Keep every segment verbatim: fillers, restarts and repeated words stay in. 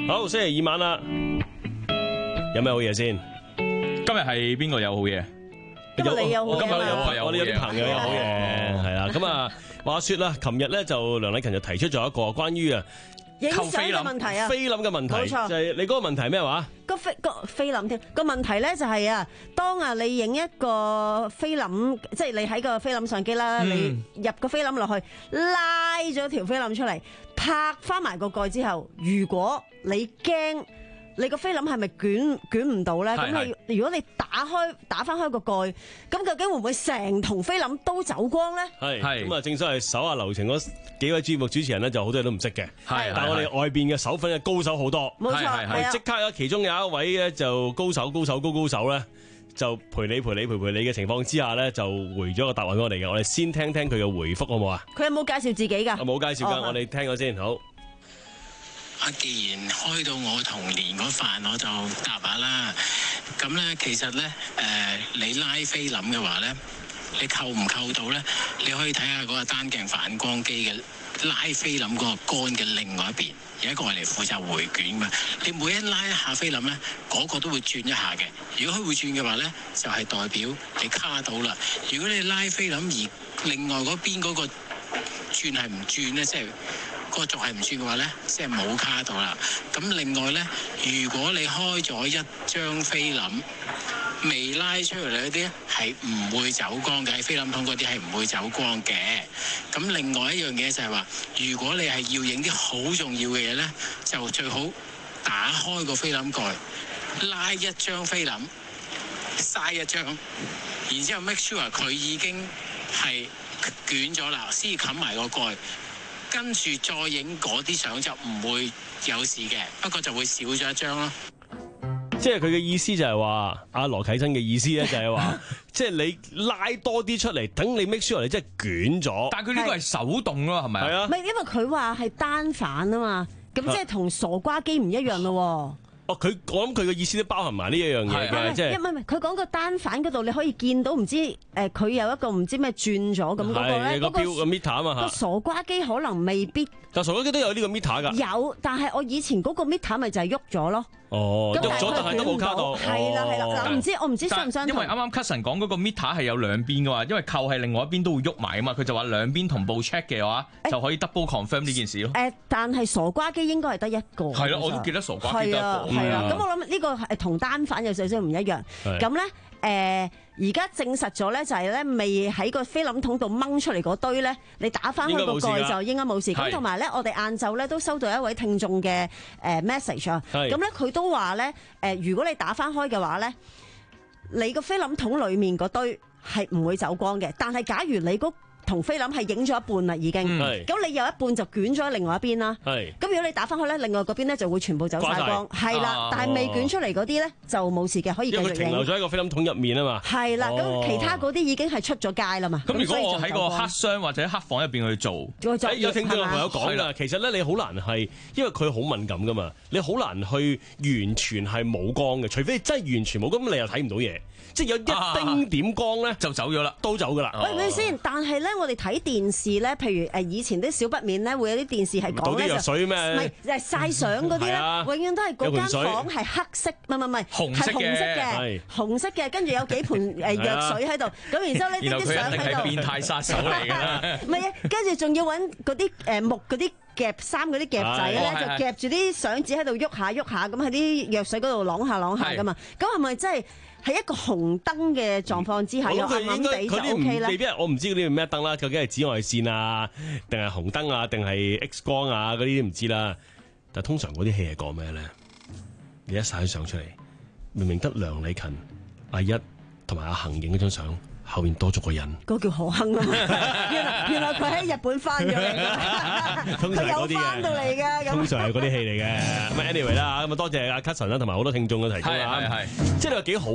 好，星期二晚啦，有咩好嘢先？ 今日係邊個有好嘢？ 今日你有好嘢， 今日有啊有我哋有啲朋友有好嘢，係啦。咁啊，話說啦，琴日咧就梁禮勤就提出咗一個關於啊影相嘅問題啊， 菲林嘅問題， 冇錯就係你嗰個問題係咩話？ 個菲個菲林添個問題咧就係啊，當啊你影一個菲林，即係你喺個菲林相機啦， 嗯你入個菲林落去，拉咗條菲林出嚟，拍翻埋個蓋之後，如果你驚你個菲林係咪捲捲唔到咧？咁你如果你打開打翻開個蓋，咁究竟會唔會成筒菲林都走光咧？ 係係咁啊，正所謂手下留情嗰幾位節目主持人咧，就好多嘢都唔識嘅。 係但係我哋外邊嘅手粉嘅高手好多。 冇錯， 係係係啊即刻啊！其中有一位咧就高手、高手、高高手咧，就陪你、陪你、陪陪你嘅情況之下咧，就回咗個答案俾我哋嘅。我哋先聽聽佢嘅回覆好唔好啊？ 佢有冇介紹自己㗎？ 我冇介紹㗎， 哦我哋聽咗先。好， 啊，既然開到我童年嗰飯，我就答下啦。咁咧，其實咧，誒、呃，你拉菲林嘅話咧，你扣唔扣到咧？你可以睇下嗰個單鏡反光機嘅拉菲林嗰個杆嘅另外一邊，有一個係嚟負責回捲嘛。你每一拉一下菲林咧，嗰、個都會轉一下嘅。如果佢會轉嘅話咧，就係、代表你卡到啦。如果你拉菲林而另外嗰邊嗰個轉係唔轉咧，即係。個軸係唔轉嘅話咧，即係冇卡到啦。咁另外咧，如果你開咗一張菲林未拉出嚟嗰啲咧，係唔會走光嘅。喺菲林筒嗰啲係唔會走光嘅。咁另外一樣嘢就係話，如果你係要影啲好重要嘅嘢咧，就最好打開個菲林蓋，拉一張菲林，嘥一張，然之後 make sure 佢已經係捲咗啦，先冚埋個蓋。跟住再影嗰啲相就唔會有事嘅，不過就會少咗一張咯。 即係佢嘅意思就係話，阿羅啟真嘅意思咧就係話，即係你拉多啲出嚟，等你 make sure 你真係捲咗。 但係佢呢個係手動咯，係咪啊？ 係啊唔，係，因為佢話係單反啊嘛，咁即係同傻瓜機唔一樣咯。 哦，佢我諗佢嘅意思都包含埋呢一樣嘢嘅，即係唔係唔係，佢講個單反嗰度你可以見到唔知誒，佢有一個唔知咩轉咗咁嗰個咧， 個嗰個標個 meter 啊嘛個嚇。 傻瓜機可能未必但傻瓜機都有呢個 meter 㗎。 有，但係我以前嗰個 meter 咪就係喐咗咯。 哦， 咁喐咗但係都冇卡到。 係啦係啦，嗱，唔知我唔知相唔相同因為啱。啱 Cousin 講嗰個 meter 係有兩邊嘅嘛，因為扣係另外一邊都會喐埋啊嘛，佢就話兩邊同步 check 嘅話， 誒就可以 double confirm 呢件事咯。 誒，但係傻瓜機應該係得一個。 係咯，我都記得傻瓜記得係啊一個。 係啊， 嗯咁我諗呢個係同單反有少少唔一樣。 係咁咧誒，而家證實咗咧就係咧未喺個菲林筒度掹出嚟嗰堆咧，你打翻開個應該冇事㗎蓋就應該冇事。咁係同埋咧，我哋晏晝咧都收到一位聽眾嘅誒 message 啊。 係咁咧佢都話咧誒，如果你打翻開嘅話咧，你個菲林筒裡面嗰堆係唔會走光嘅。但係假如你嗰同菲林係影咗一半啦已經， 嗯係咁你有一半就捲咗喺另外一邊啦。 係。 咁如果你打翻去咧，另外嗰邊咧就會全部走晒光，係啦啊。 但係未捲出嚟嗰啲咧就冇事嘅，可以繼續因為佢停留影。 咗喺個菲林筒入面啊嘛。 係啦，咁哦其他嗰啲已經係出咗街啦嘛。 咁如果我喺個所以就走光黑箱或者黑房入邊去做， 再再誒有聽眾嘅朋友講係啦啦，其實咧你好難係，因為佢好敏感噶嘛，你好難去完全係冇光嘅，除非你真係完全冇，咁你又睇唔到嘢，即係有一丁點光咧就走咗啦。 都走噶啦。 喂，咪先？但係咧，我哋睇電視咧，譬如誒以前啲小不免咧，會有啲電視係倒啲講咧就藥水咩唔係就係曬相嗰啲咧， 係啊永遠都係嗰間有盆水房係黑色，唔係唔係唔係， 紅色嘅係紅色係嘅，紅色嘅，跟住有幾盆誒藥水喺度，咁然之後呢然後佢啲相喺度。 一定係變態殺手嚟㗎啦。 唔係啊，跟住仲要揾嗰啲誒木嗰啲夾衫嗰啲夾仔咧， 係係就夾住啲相紙喺度喐下喐下，咁喺啲藥水嗰度啷下啷下噶嘛。咁係咪真係喺一個紅燈嘅狀況之下， 我又暗暗諗佢應該地就佢啲 O K 咧？ 唔未必係，我唔知嗰啲係咩燈啦，究竟係紫外線啊，定係紅燈啊，定係 X 光啊嗰啲都唔知啦。但係通常嗰啲戲係講咩咧？你一晒相出嚟，明明得梁禮勤、阿一同埋阿恒影嗰張相，後面多咗個人。 嗰個叫何亨啊嘛，原來原來佢喺日本翻咗嚟㗎， 通常係嗰啲嘅佢有翻到嚟㗎咁。 通常係嗰啲戲嚟嘅。咁 anyway 啦，咁啊多謝阿 Cousin 啦，同埋好多聽眾嘅提供啦。 係係係。 即係你話幾好啊？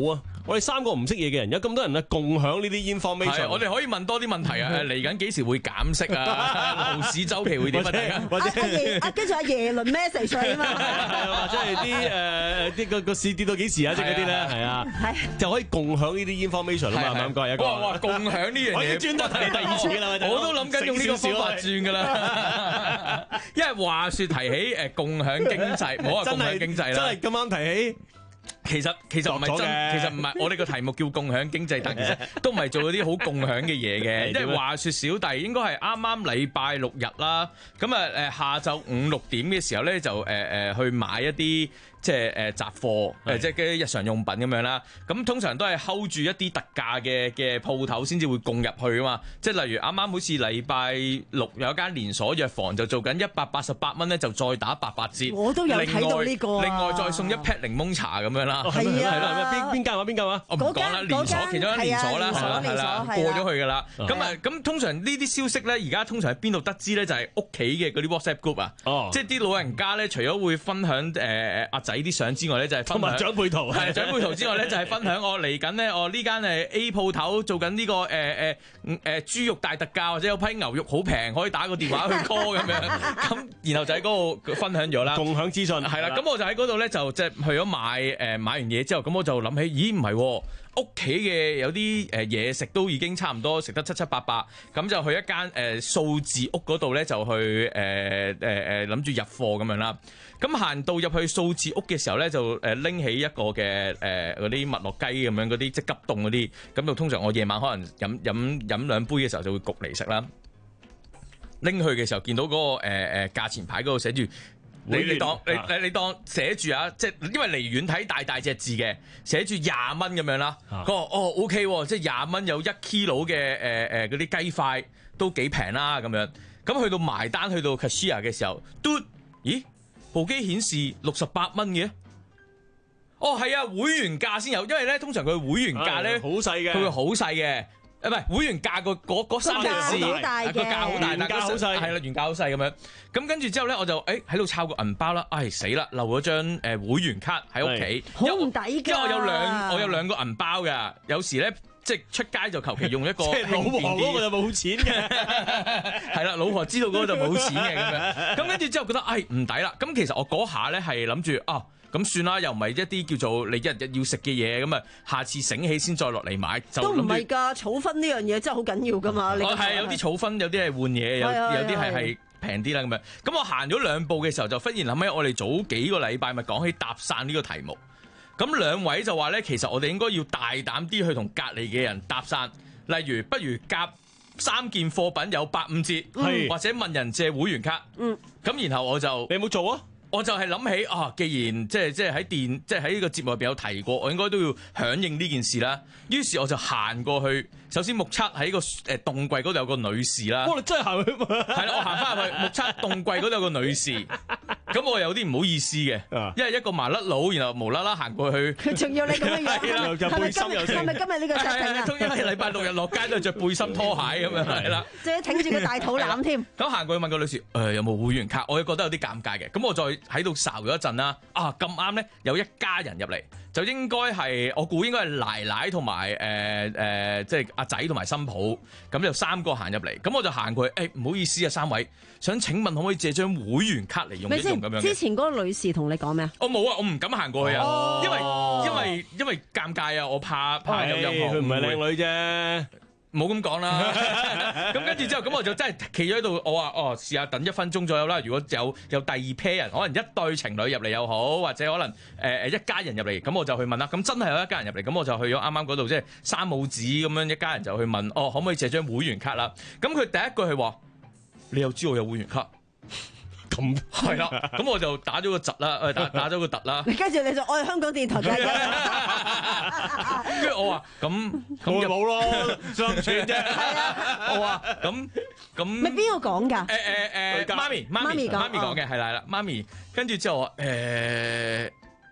我哋三個唔識嘢嘅人，有咁多人啊共享呢啲 information， 我哋可以問多啲問題啊！嚟緊幾時會減息啊？樓市週期會點啊？ 或者阿爺啊，跟住阿耶倫 message 啊嘛， 或者係啲誒啲個個市跌到幾時啊？即係嗰啲咧，係啊，就可以共享呢啲 information 啊嘛，係咪咁講？一個哇哇，共享呢樣嘢， 我已經專登睇第二次啦， 我都諗緊用呢個方法轉㗎啦。因為話説提起誒共享經濟，唔好話共享經濟啦， 真係咁啱提起。 其實其實唔係真，其實唔係我哋個題目叫共享經濟，但其實都唔係做嗰啲好共享嘅嘢嘅。因為話説小弟應該係啱啱禮拜六日啦，咁啊誒下晝五六點嘅時候咧就誒誒、呃、去買一啲。即係誒雜貨，誒即係啲日常用品咁樣啦。咁通常都係 hold 住一啲特價嘅嘅鋪頭先至會供入去啊嘛。即係例如啱啱好似禮拜六有一間連鎖藥房就做緊一百八十八蚊咧，就再打八八折。 我都有睇到呢個、啊、 另外再送一 pat 檸檬茶咁樣啦。 係啊， 係啦，邊邊間啊？邊間啊？ 我唔講啦，連鎖其中一間連鎖啦，係啦係啦，過咗去㗎啦。咁啊咁通常呢啲消息咧，而家通常喺邊度得知咧？就係屋企嘅嗰啲 WhatsApp group 啊。哦。即係啲老人家咧，除咗會分享誒阿仔啲相之外咧，就係分享長輩圖， 係長輩圖之外咧，就係分享我嚟緊咧，我呢間誒 A 鋪頭做緊呢個誒誒誒豬肉大特價，或者有批牛肉好平，可以打個電話去 call 咁樣。咁然後就喺嗰度分享咗啦， 共享資訊係啦。咁我就喺嗰度咧，就即係去咗買誒買完嘢之後，咁我就諗起，咦唔係屋企嘅有啲誒嘢食都已經差唔多食得七七八八，咁就去一間誒數字屋嗰度咧，就去誒誒誒諗住入貨咁樣啦。咁行到入去數字屋嘅時候咧，就誒拎起一個嘅誒嗰啲麥樂雞咁樣嗰啲即係急凍嗰啲，咁就通常我夜晚可能飲飲飲兩杯嘅時候就會焗嚟食啦。拎去嘅時候見到嗰、嗰個誒誒價錢牌嗰度寫住。你你當你你你當寫住啊，即係因為離遠睇大大隻字嘅，寫住廿蚊咁樣啦。佢話哦 OK，即係廿蚊有一 kilo 嘅誒誒嗰啲雞塊都幾平啦咁樣。咁去到埋單去到 cashier 嘅時候，嘟，咦部機顯示六十八蚊嘅。哦係啊，會員價先有，因為咧通常佢會員價咧好細嘅， 佢會好細嘅。誒唔係會員價個嗰嗰三隻字，個價好大， 原價好細， 係啦，原價好細咁樣。咁跟住之後咧，我就誒喺度抄個銀包啦。唉死啦，漏咗張誒會員卡喺屋企， 好唔抵㗎。 因為我有兩我有兩個銀包㗎，有時咧即係出街就求其用一個。 即係老婆嗰個就冇錢嘅， 係啦，老婆知道嗰個就冇錢嘅咁樣。咁跟住之後覺得唉唔抵啦。咁其實我嗰下咧係諗住啊。咁算啦，又唔係一啲叫做你日日要食嘅嘢，咁啊，下次醒起先再落嚟買。就都唔係㗎，儲分呢樣嘢真係好緊要㗎嘛。 我係有啲儲分，有啲係換嘢，有有啲係係平啲啦咁樣。咁我行咗兩步嘅時候，就忽然諗起我哋早幾個禮拜咪講起搭訕呢個題目。咁兩位就話咧，其實我哋應該要大膽啲去同隔離嘅人搭訕，例如不如夾三件貨品有八五折， 嗯、 或者問人借會員卡。嗯，咁然後我就你有冇做啊？ 我就係諗起啊，既然即係即係喺電，即係喺呢個節目入邊有提過，我應該都要響應呢件事啦。於是我就行過去，首先目測喺個誒凍櫃嗰度有個女士啦。 哇！你真係行去？ 係啦，我行翻入去，目測凍櫃嗰度有個女士。咁我有啲唔好意思嘅，因為一個麻甩佬，然後無啦啦行過去， 佢仲要你咁嘅樣， 又着背心又係咪今日呢個設定啊？ 通常係禮拜六日落街都係着背心拖鞋咁樣係啦， 仲要挺住個大肚腩添。 咁行過去問個女士誒有冇會員卡，我覺得有啲尷尬嘅。咁我再喺度睄咗一陣啦，啊咁啱咧有一家人入嚟，就應該係我估應該係奶奶同埋誒誒即係阿仔同埋新抱，咁就三個行入嚟。咁我就行過去，誒唔好意思啊三位，想請問可唔可以借張會員卡嚟用一用咁樣嘅？ 之前嗰個女士同你講咩啊？ 我冇啊，我唔敢行過去啊， 哦、 因為因為因為尷尬啊，我怕怕有任何佢唔係靚女啫。 冇咁講啦，咁跟住之後，咁我就真係企咗喺度，我話哦，試下等一分鐘左右啦。如果有有第二 pair 人，可能一對情侶入嚟又好，或者可能誒誒、呃、一家人入嚟，咁我就去問啦。咁真係有一家人入嚟，咁我就去咗啱啱嗰度，即係三母子咁樣一家人就去問，哦，可唔可以借張會員卡啦？咁佢第一句係話，你又知我有會員卡？咁係啦，咁我就打咗個窒啦，誒打打咗個突啦。 跟住你就我係香港電台嘅， 跟住我話咁咁就冇咯，相傳啫。 係啊， 我話咁咁。 咪邊個講㗎？ 誒誒誒，媽咪媽咪媽咪講嘅係啦係啦，媽咪跟住之後話誒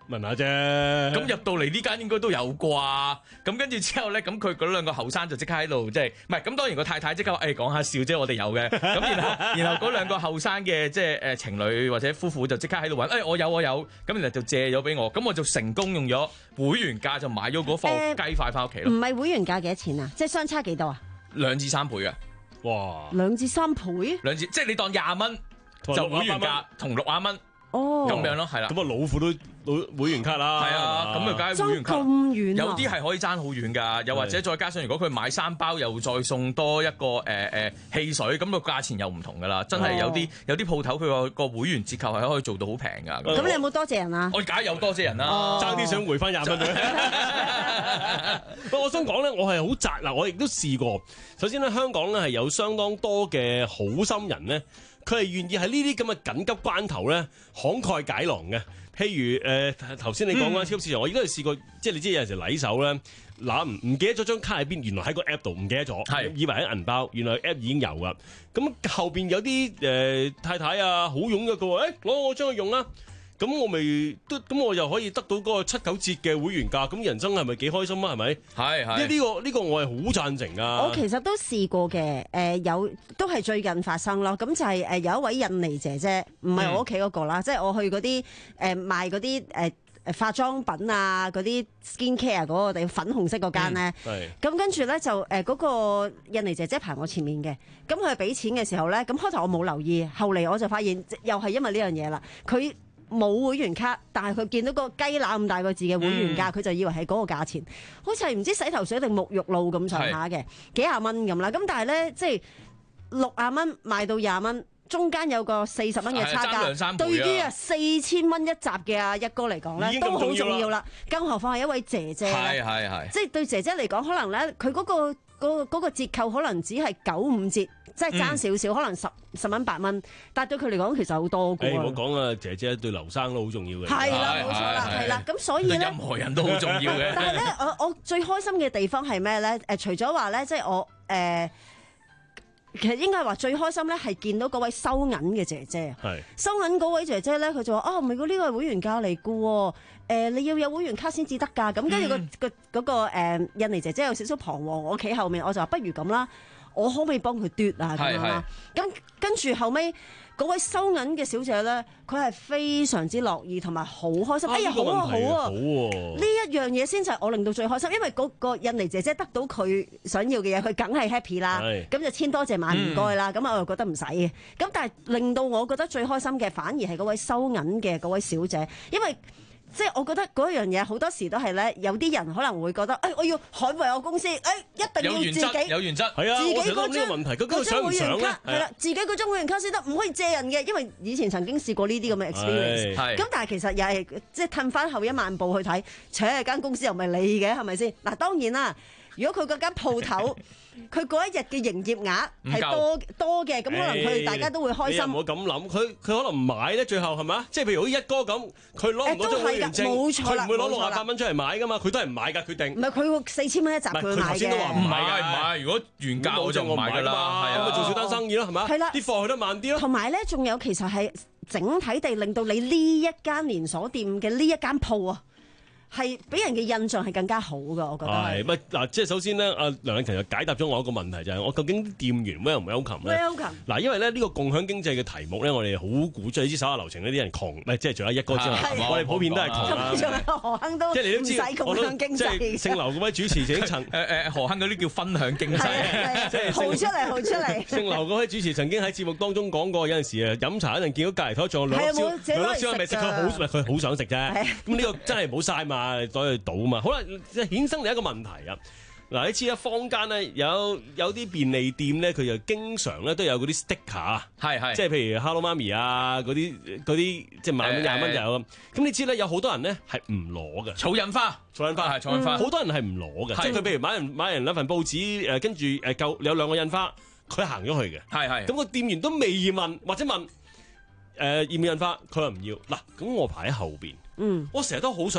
問下啫。 咁入到嚟呢間應該都有啩，咁跟住之後咧，咁佢嗰兩個後生就即刻喺度，即係唔係咁？當然個太太即刻話誒講下笑啫，我哋有嘅。咁然後然後嗰兩個後生嘅即係誒情侶或者夫婦就即刻喺度揾誒我有我有，咁然後就借咗俾我，咁我就成功用咗會員價就買咗嗰貨雞塊翻屋企咯。 唔係會員價幾多錢啊？即係相差幾多啊？ 兩至三倍嘅， 哇！ 兩至三倍？ 兩至即係你當廿蚊就會員價同六廿蚊。 哦， 咁樣咯，係啦。 咁啊，老虎都老會員卡啦。 係啊，咁啊，梗係會員卡。 爭咁遠啊！ 有啲係可以爭好遠㗎，又或者再加上如果佢買三包，又再送多一個誒誒汽水，咁個價錢又唔同㗎啦。真係有啲有啲鋪頭佢個個會員折扣係可以做到好平㗎。 咁你有冇多謝人啊？ 我梗係有多謝人啦， 爭啲想回翻廿蚊啫。不過我想講咧，我係好宅嗱，我亦都試過。首先咧，香港咧係有相當多嘅好心人咧。佢係願意喺呢啲咁嘅緊急關頭咧，慷慨解囊嘅。譬如誒頭先你講嗰間超級市場，我亦都係試過，即係你知有陣時禮手咧，嗱唔唔記得咗張卡喺邊，原來喺個 app 度唔記得咗， 係以為喺銀包，原來 app 已經有噶。咁後邊有啲誒、呃、太太啊，好勇嘅，佢話誒攞我將佢用啦。咁我咪都咁我又可以得到嗰個七九折嘅會員價，咁人生係咪幾開心啊？係咪？ 係係。 呢個呢個我係好贊成啊！ 我其實都試過嘅，誒、呃、有都係最近發生咯。咁就係誒有一位印尼姐姐，唔係我屋企嗰個啦，嗯、即係我去嗰啲誒賣嗰啲誒誒化妝品啊，嗰啲 skin care 嗰個地粉紅色嗰間咧。係、嗯。咁跟住咧就誒嗰、呃嗰個印尼姐姐排我前面嘅，咁佢俾錢嘅時候咧，咁開頭我冇留意，後嚟我就發現又係因為呢樣嘢啦，佢。冇會員卡，但係佢見到個雞乸咁大個字嘅會員價，佢、嗯、就以為係嗰個價錢，好似係唔知洗頭水定沐浴露咁上下嘅，幾廿蚊咁啦。咁但係咧，即係六廿蚊賣到廿蚊，中間有個四十蚊嘅差價。對於啊四千蚊一集嘅阿一哥嚟講咧，都好重要啦。更何況係一位姐姐， 係係係， 即係對姐姐嚟講，可能咧佢嗰個。嗰、嗰個折扣可能只係九五折，即係爭少少，嗯、可能十十蚊八蚊，但對佢嚟講其實好多嘅。誒，唔好講啊，姐姐對劉生都好重要嘅。係啦，冇錯啦，係啦。咁所以咧， 任何人都好重要嘅。 但係咧，我我最開心嘅地方係咩咧？誒，除咗話咧，即係我誒、呃，其實應該係話最開心咧，係見到嗰位收銀嘅姐姐。係收銀嗰位姐姐咧，佢就話：哦，唔係喎，呢個係會員價嚟嘅喎。誒、呃，你要有會員卡先至得㗎，咁跟住個個嗰個誒印尼姐姐有少少彷徨，我企後面，我就話不如咁啦，我可唔可以幫佢嘟啊咁樣啦？咁跟住後尾嗰位收銀嘅小姐咧，佢係非常之樂意同埋好開心。啊、哎呀，好啊好啊，呢一樣嘢先就係我令到最開心，因為嗰個印尼姐姐得到佢想要嘅嘢，佢梗係 happy 啦。咁就千多謝萬唔該啦。咁、嗯、我又覺得唔使嘅。咁但係令到我覺得最開心嘅，反而係嗰位收銀嘅嗰位小姐，因為。即係我覺得嗰樣嘢好多時都係咧，有啲人可能會覺得，誒、哎、我要捍衛我公司，誒、哎、一定要自己有原則，係啊， 自己嗰張問題，嗰張會員卡係啦，自己嗰張會員卡先得，唔可以借人嘅，因為以前曾經試過呢啲咁嘅 experience。咁但係其實又係即係褪翻後一萬步去睇，扯間公司又唔係你嘅，係咪先？嗱當然啦。如果佢嗰間鋪頭，佢嗰一日嘅營業額係多多嘅，咁可能佢哋大家都會開心。唔好咁諗，佢佢可能唔買咧，最後係咪啊？即係譬如好似一哥咁，佢攞唔到張會員證，佢唔會攞六十八蚊出嚟買噶嘛，佢都係唔買㗎，決定。唔係佢四千蚊一集佢買嘅。佢頭先都話唔買㗎，唔買。如果原價我就唔買㗎啦，係啊，咁咪做少單生意咯，係咪？係啦，啲貨去得慢啲咯。同埋咧，仲有其實係整體地令到你呢一間連鎖店嘅呢一間鋪啊。係俾人嘅印象係更加好㗎，我覺得係。係嗱，即係首先咧，阿梁禮勤就解答咗我一個問題，就係、是、我究竟啲店員 welcome 唔 welcome 咧 welcome 嗱，因為咧呢個共享經濟嘅題目咧，我哋好鼓勵，知手下留情呢啲人窮，唔係即係仲有一哥之外，我哋普遍都係窮啦。仲有何亨都即係你都知，共享經濟。即係姓劉嗰位主持曾經曾誒誒何亨嗰啲叫分享經濟，即係豪出嚟，豪出嚟。姓劉嗰位主持曾經喺節目當中講過，有陣時啊飲茶一陣見到隔離台仲有兩粒燒兩粒燒味食，佢好佢好想食啫。咁呢個真係唔好嘥嘛，攞去倒。好啦，即係衍生另一個問題啊！嗱，你知啦，坊間咧有有啲便利店咧，佢就經常咧都有嗰啲 sticker，係係，即係譬如 Hello 媽咪啊，嗰啲嗰啲即係萬蚊廿蚊就有咁。咁你知咧，有好多人咧係唔攞嘅，儲印花，儲印花係儲印花，好多人係唔攞嘅，即係佢譬如買人買人兩份報紙，誒跟住誒夠有兩個印花，佢行咗去嘅，係係。咁個店員都未問或者問誒、呃、要唔要印花，佢話唔要。嗱，咁我排喺後邊。嗯，我成日都好想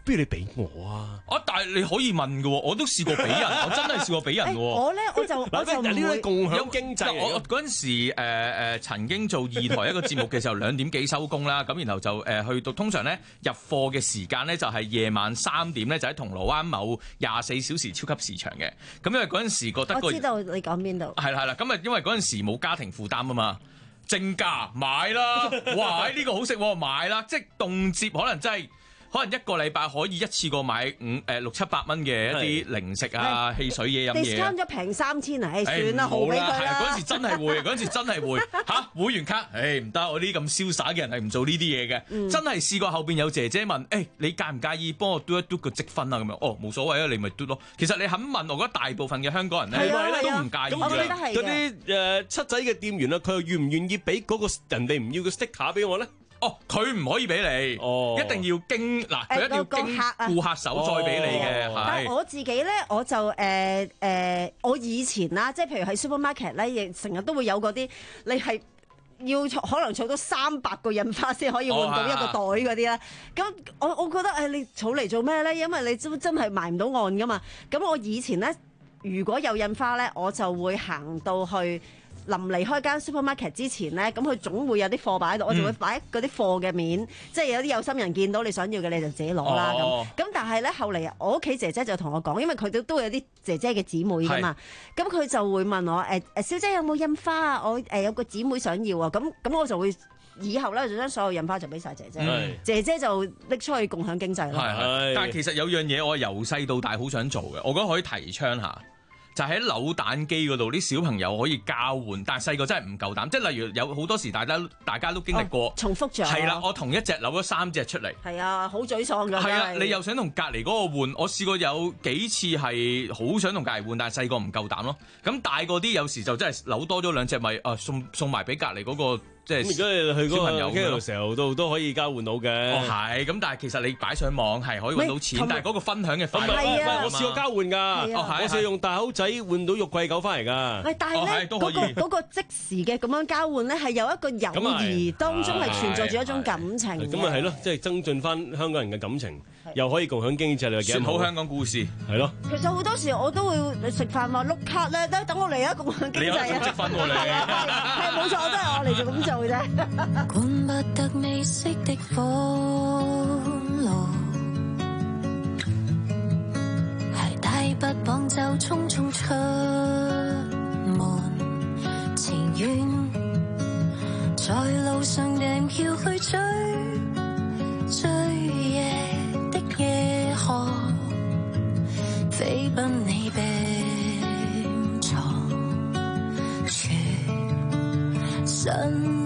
不如你俾我啊！ 啊，但係你可以問嘅喎，我都試過俾人，我真係試過俾人誒喎。 我咧我就我嗱， 就唔呢啲會。 共享經濟嚟我我㗎。 嗰陣時誒、呃、曾經做二台一個節目嘅時候，兩點幾收工啦，咁然後就誒、呃、去到通常咧入貨嘅時間咧就係夜晚三點咧，就喺銅鑼灣某廿四小時超級市場嘅。咁因為嗰陣時覺得個我知道你講邊度。 係啦係啦，咁啊因為嗰陣時冇家庭負擔啊嘛，正價買啦，哇！呢、呢個好食喎，買啦，即係動輒可能真係。可能一個禮拜可以一次過買五誒六七百蚊嘅一啲零食啊、汽水嘢飲嘢。 discount 咗平三千啊！誒算啦， 誒唔好好俾佢係嗰陣時啦。 真係會，嗰陣時真係會嚇會員卡。誒唔得，我呢啲咁瀟灑嘅人係唔做呢啲嘢嘅。 嗯真係試過後邊有姐姐問：誒你介唔介意幫我嘟一嘟個積分啊？咁樣哦冇所謂啊，你咪嘟咯。其實你肯問，我覺得大部分嘅香港人咧係啊都唔介意我覺得嘅。 係嗰啲誒七仔嘅店員啊，佢又願唔願意俾嗰個人哋唔要嘅 sticker 俾我咧？ 哦，佢唔可以俾你， 哦一定要經嗱，佢一定要經個客啊顧客手再俾你嘅， 哦但係係。 我自己咧，我就誒誒、呃呃我以前啦，即係譬如喺 supermarket 咧，亦成日都會有嗰啲，你係要儲可能儲到三百個印花先可以換到一個袋嗰啲咧。咁、我我覺得誒、你儲嚟做咩咧？因為你真真係埋唔到岸噶嘛。咁我以前咧，如果有印花咧，我就會行到去。臨離開間 supermarket 之前咧，咁佢總會有啲貨擺喺度，我就會擺嗰啲貨嘅面，即係有啲有心人見到你想要嘅你就自己攞啦咁。 哦咁但係咧後嚟我屋企姐姐就同我講，因為佢哋都會有啲姐姐嘅姊妹噶嘛，咁佢就會問我誒誒小姐有冇印花啊？我誒有個姊妹想要啊，咁咁我就會以後咧就將所有印花就俾晒姐姐， 嗯姐姐就拎出去共享經濟咯。 係係係但係其實有樣嘢我由細到大好想做嘅，我覺得可以提倡下，就係喺扭蛋機嗰度啲小朋友可以交換，但係細個真係唔夠膽，即係例如有好多時大家大家都經歷過哦，重複咗。 係啦、我同一隻扭咗三隻出嚟。 係啊，好沮喪㗎。 係啊， 真係你又想同隔離嗰個換，我試過有幾次係好想同隔離換，但係細個唔夠膽咯。咁大個啲有時就真係扭多咗兩隻，咪啊送送埋俾隔離嗰個即咁如係果你去嗰小朋友個 Carousel 度都可以交換到嘅。 哦係，咁但係其實你擺上網係可以揾到錢， 同但係嗰個分享嘅快樂唔係係啊唔係我試過交換㗎， 係啊哦係我試過用大口仔換到肉桂狗翻嚟㗎。 喂，但係哦咧嗰係都可以個嗰個即時嘅咁樣交換咧，係有一個友咁啊係誼當中係存在住一種感情嘅。 咁咪係咯，即係增進翻香港人嘅感情，又可以共享經濟，你話幾好説好香港故事， 係咯。 其實好多時我都會食飯話碌卡咧，等等我嚟啊，共享經你有濟啊！ 積積分喎你係啊係係冇錯，都係我嚟做咁做啫。 管不得未熄的火爐，鞋帶不綁就匆匆出門，情願在路上訂票去追最夜的夜河，飛奔你病床，全身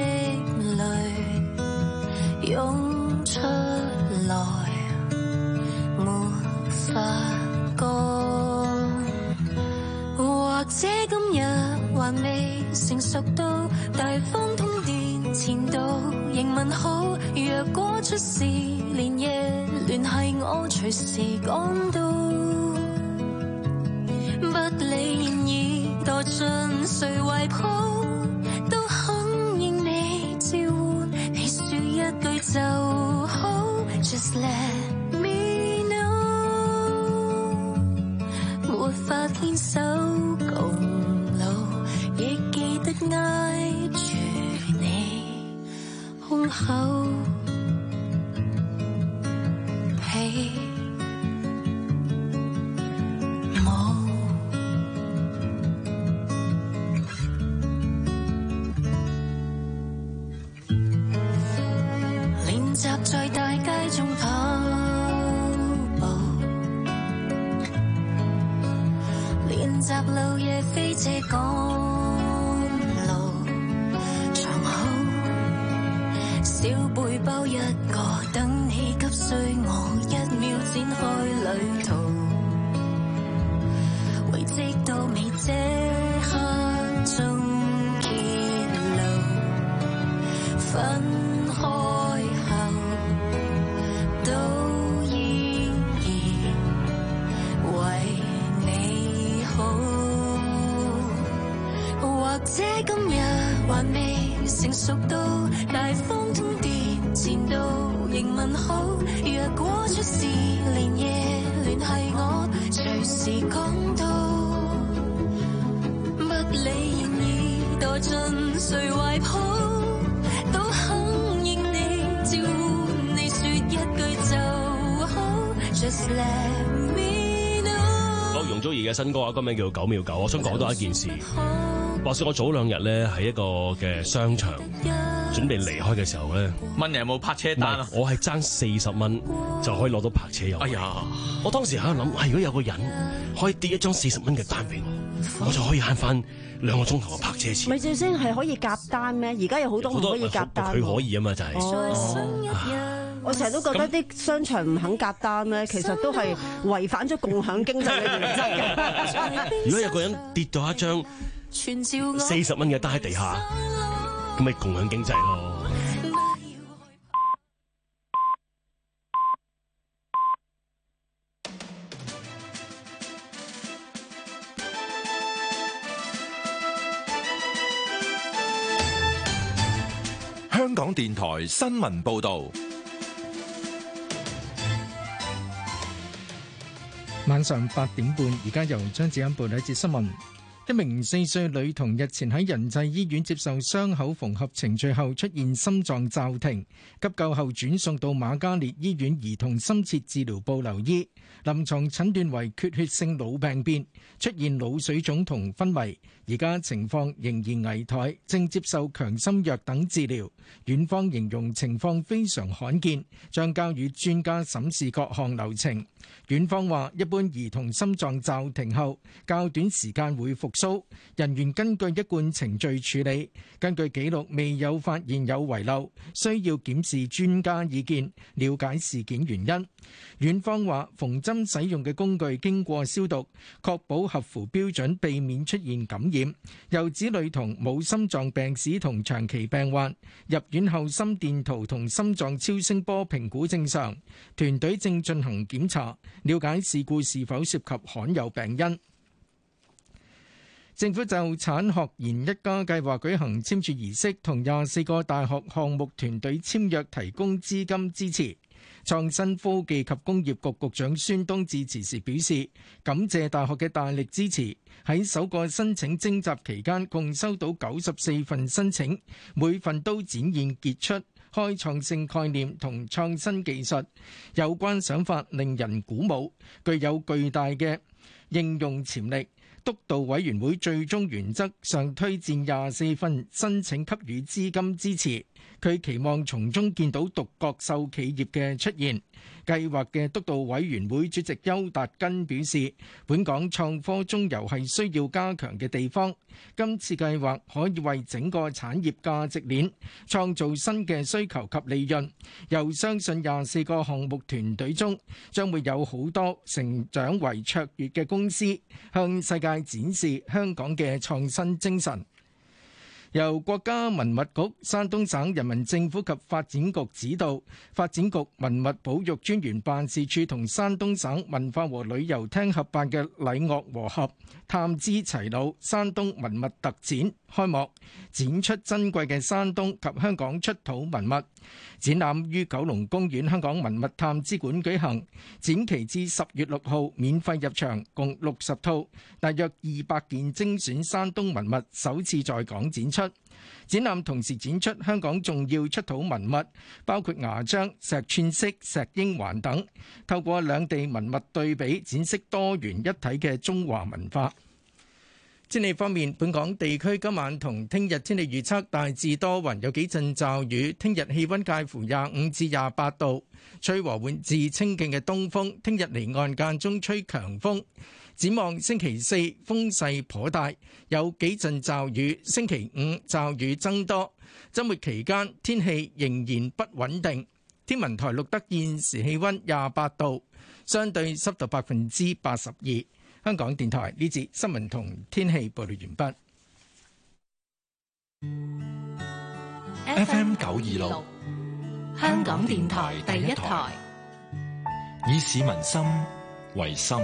湧出來，沒法講。或者今日還未成熟到大方通電前度，仍問好。若果出事，連夜聯繫我，隨時趕到。不理現已墮進誰懷抱，都肯應你召喚。你說一句就好 ，Just let me know， 沒法牽手共老，亦記得挨住你胸口被冇。練習在大街中跑步，練習漏夜飛這趕路，藏好小背包一個，等你急需我，一秒展開旅途，遺跡到未這刻終結路，分開後都依然為你好，或者今日還未成熟到大方通電前度，仍問好。若若果出事，連夜聯繫我，隨時講到，不理現已墮進誰懷抱，都肯應你召喚，你說一句就好 ，Just let me know。 好，容祖兒嘅新歌啊，歌名叫做九秒九。我想講多一件事，話說我早兩日咧喺一個嘅商場準備離開嘅時候咧， 問人有冇泊車單啊？ 我係爭四十蚊就可以攞到泊車優惠。 哎呀， 我當時喺度諗，啊，如果有個人可以跌一張四十蚊嘅單俾我，我就可以慳翻兩個鐘頭嘅泊車錢。 咪最先係可以夾單咩？而家有好多唔可以夾單。 佢可以啊嘛，就係、 哦。我成日都覺得啲商場唔肯夾單咧，其實都係違反咗共享經濟嘅原則嘅。 如果有個人跌咗一張四十蚊嘅單喺地下，咁咪共享經濟咯。 香港電台新聞報導。 晚上八點半，而家由張子欣報道一節新聞。一名四歲女童日前喺仁濟醫院接受傷口縫合程序後出現心臟驟停，急救後轉送到瑪嘉烈醫院兒童深切治療部留醫，臨床診斷為缺血性腦病變，出現腦水腫同昏迷，而家情況仍然危殆，正接受強心藥等治療。院方形容情況非常罕見，將交予專家審視各項流程。院方話，一般兒童心臟驟停後較短時間會復甦，人員根據一貫程序處理，根據記錄未有發現有遺漏，需要檢視專家意見，了解事件原因。院方話，縫針使用嘅工具經過消毒，確保合乎標準，避免出現感染。又指女童冇心臟病史同長期病患，入院後心電圖同心臟超聲波評估正常，團隊正進行檢查，了解事故是否涉及罕有病因。政府就產學研一家計劃舉行簽署儀式，同廿四個大學項目團隊簽約，提供資金支持。創新科技及工業局局長孫東致辭時表示，感謝大學嘅大力支持，喺首個申請徵集期間共收到九十四份申請，每份都展現傑出開創性概念同創新技術，有關想法令人鼓舞，具有巨大嘅應用潛力。督導委員會最終原則上推薦廿四份申請給予資金支持，佢期望從中見到獨角獸企業嘅出現。計劃嘅督導委員會主席邱達根表示，本港創科中游係需要加強嘅地方，今次計劃可以為整個產業價值鏈創造新嘅需求及利潤，又相信廿四個項目團隊中將會有好多成長為卓越嘅公司，向世界展示香港嘅創新精神。由國家文物局、山東省人民政府及發展局指導，發展局文物保育專員辦事處同山東省文化和旅遊廳合辦嘅禮樂和合、探知齊魯山東文物特展開幕，展出珍貴嘅山東及香港出土文物。展覽於九龍公園香港文物探知館舉行，展期至十月六號，免費入場，共六十套，大約二百件精選山東文物首次在港展出。展覽同時展出香港重要出土文物，包括牙璋、石串飾、石英環等，透過兩地文物對比，展示多元一體嘅中華文化。天氣方面，本港地區今晚同聽日天氣預測大致多雲，有幾陣驟雨。聽日氣溫介乎廿五至廿八度，吹和緩至清勁嘅東風。聽日離岸間中吹強風。展望星期四風勢頗大，有幾陣驟雨。星期五驟雨增多。周末期間天氣仍然不穩定。天文台錄得現時氣溫廿八度，相對濕度百分之八十二。香港電台呢節新聞同天氣報道完畢。F M 九二六， 香港電台第一台， 以市民心為心，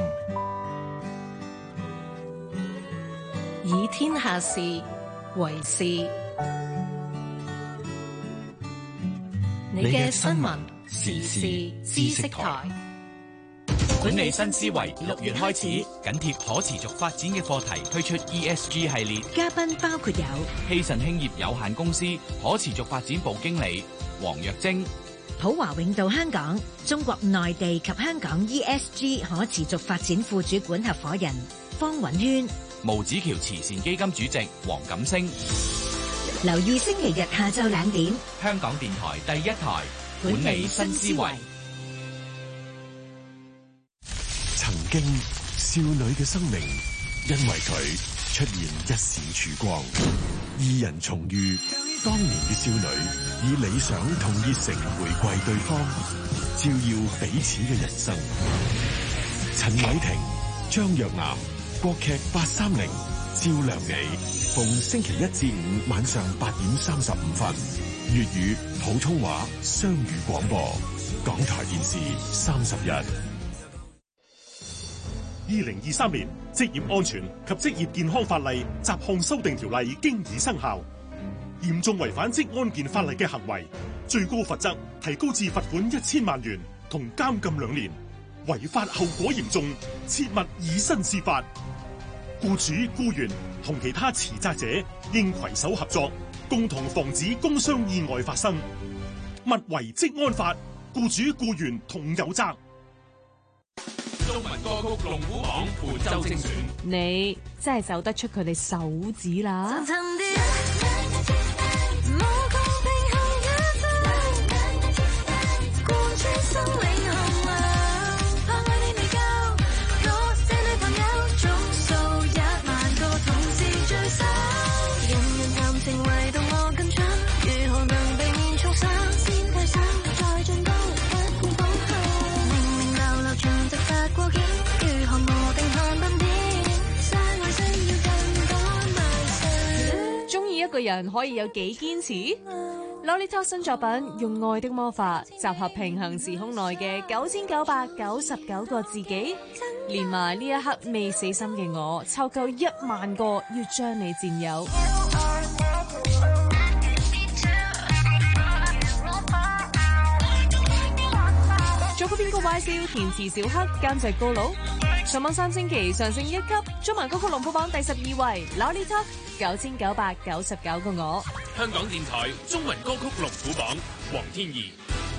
以天下事為事。你嘅新聞時事知識台。 管理新思維六月開始，緊貼可持續發展嘅課題，推出 E S G 系列。 嘉賓包括有希慎興業有限公司可持續發展部經理黃若晶， 普華永道香港中國內地及香港 E S G 可持續發展副主管合夥人方允軒， 毛子橋慈善基金主席黃錦星。 留意星期日下晝兩點， 香港電台第一台管理新思維。 曾經少女嘅生命，因為佢出現一閃曙光。二人重遇，當年嘅少女以理想同熱誠回饋對方，照耀彼此嘅人生。陳偉霆、張若楠，國劇八三零照亮你，逢星期一至五晚上八點三十五分，粵語、普通話雙語廣播，港台電視三十一。 二零二三年職業安全及職業健康法例雜項修訂條例經已生效，嚴重違反職安健法例嘅行為，最高罰則提高至罰款一千萬元同監禁兩年，違法後果嚴重，切勿以身試法。僱主、僱員同其他持責者應攜手合作，共同防止工傷意外發生。勿違職安法，僱主僱員同有責。 中文歌曲龍虎榜本周精選， 你真係走得出佢哋手指啦！一個人可以有幾堅持 ？Lolita 新作品用愛的魔法集合平行時空內嘅九千九百九十九個自己，連埋呢一刻未死心嘅我，湊夠一萬個要將你佔有。作曲編曲 Y C， 填詞小黑，監製高佬。上網三星期上升一級，中文歌曲龍虎榜第十二位 Lolita 九千九百九十九個我。 香港電台中文歌曲龍虎榜，黃天怡。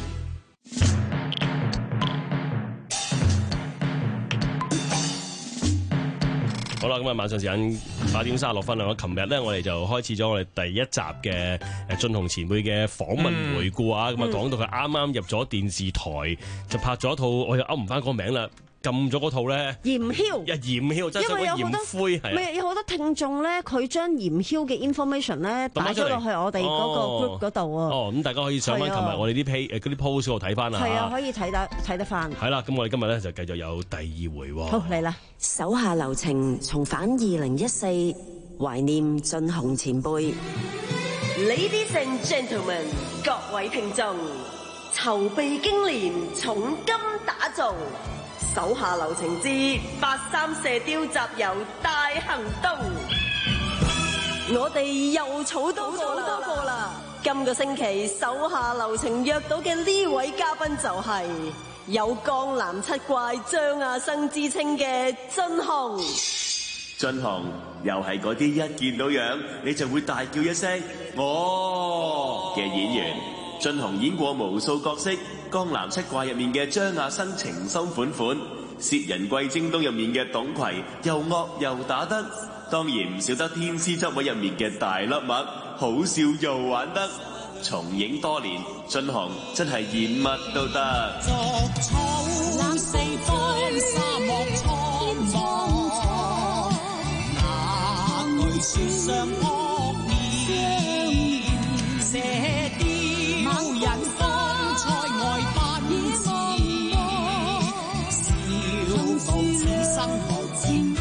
好啦，咁啊，晚上時間八點三十六分啦。我琴日咧，我哋就開始咗我哋第一集嘅誒俊雄前輩嘅訪問回顧啊。咁啊、嗯，講到佢啱啱入咗電視台，就拍咗一套，我又噏唔翻個名啦。撳咗嗰套咧， 鹽梟， 一鹽梟真係個鹽灰係。 唔係有好多聽眾咧，佢將鹽梟嘅 information 咧擺咗落去我哋嗰個 group 嗰度啊。 哦，咁大家可以上翻琴日我哋啲 page 誒嗰啲 post 嗰度睇翻啊。 係啊，可以睇得睇得翻。 係啦，咁我哋今日咧就繼續有第二回喎。 好嚟啦， 手下留情，重返二零一四，懷念俊雄前輩。 Ladies and gentlemen， 各位聽眾，籌備經年，重金打造。手下留情之八三射雕集郵大行動，我哋又儲到好多個啦！今個星期手下留情約到嘅呢位嘉賓就係、是、有江南七怪張亞生之稱嘅俊雄。 俊雄又係嗰啲一見到樣你就會大叫一聲哦嘅演員。俊雄演過無數角色，江南七怪入面嘅張亞生情深款款，薛仁貴征東入面嘅董葵又惡又打得，當然唔少得天師執位入面嘅大粒麥，好笑又玩得。重影多年，俊雄真係演乜都得。 逐草四方，沙漠蒼茫，哪懼雪上惡念，射雕某人方塞外奔馳，笑傲此生無情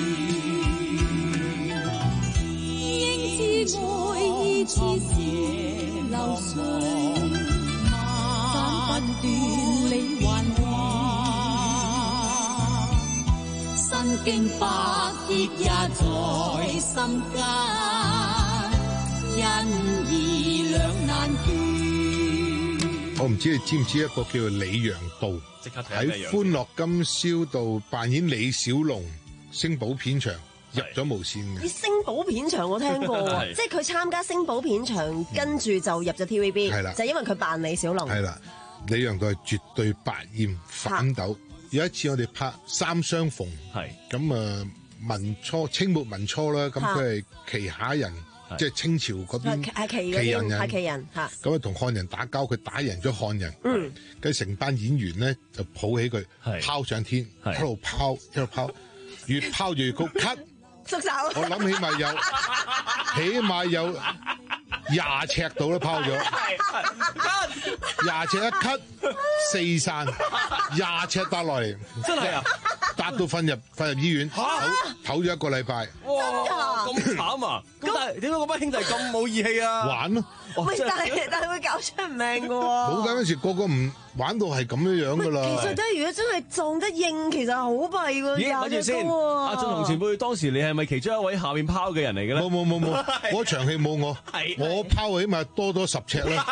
緣，應知每次夜流水，翻不斷理還亂，身經百劫也在心間，因義兩難斷。 好我唔知你知唔知一個叫做李陽道， 即刻睇下咩樣喺歡樂今宵度扮演李小龍，星寶片場入咗無線嘅。 啲星寶片場我聽過喎，即係佢參加星寶片場，跟住就入咗 T V B， 係啦， 就因為佢扮李小龍。 係啦，李陽道係絕對百厭反斗。有一次我哋拍《三相逢》， 係咁啊民初清末民初啦，咁佢係旗下人。即係清朝嗰邊係旗旗人人，係旗人嚇。 咁啊，同漢人打交，佢打贏咗漢人。嗯，跟住成班演員咧就抱起佢，拋上天，一路拋一路拋，越拋越高，cut 縮手。 我諗起碼有，起碼有廿尺度啦，拋咗。廿尺一 cut 四散，廿尺搭落嚟， 真係啊！ 搭到瞓入瞓入醫院，唞唞咗一個禮拜。 哇！咁慘啊！咁但係點解嗰班兄弟咁冇義氣啊？ 玩咯！ 喂，但係但係會搞出人命嘅喎。 冇㗎，嗰陣時個個唔玩到係咁樣樣㗎啦。 其實真係如果真係撞得應，其實好弊喎。 咦？等住先，阿俊雄前輩，當時你係咪其中一位下面拋嘅人嚟嘅咧？ 冇冇冇冇，嗰場戲冇我，我拋起碼多多十尺啦。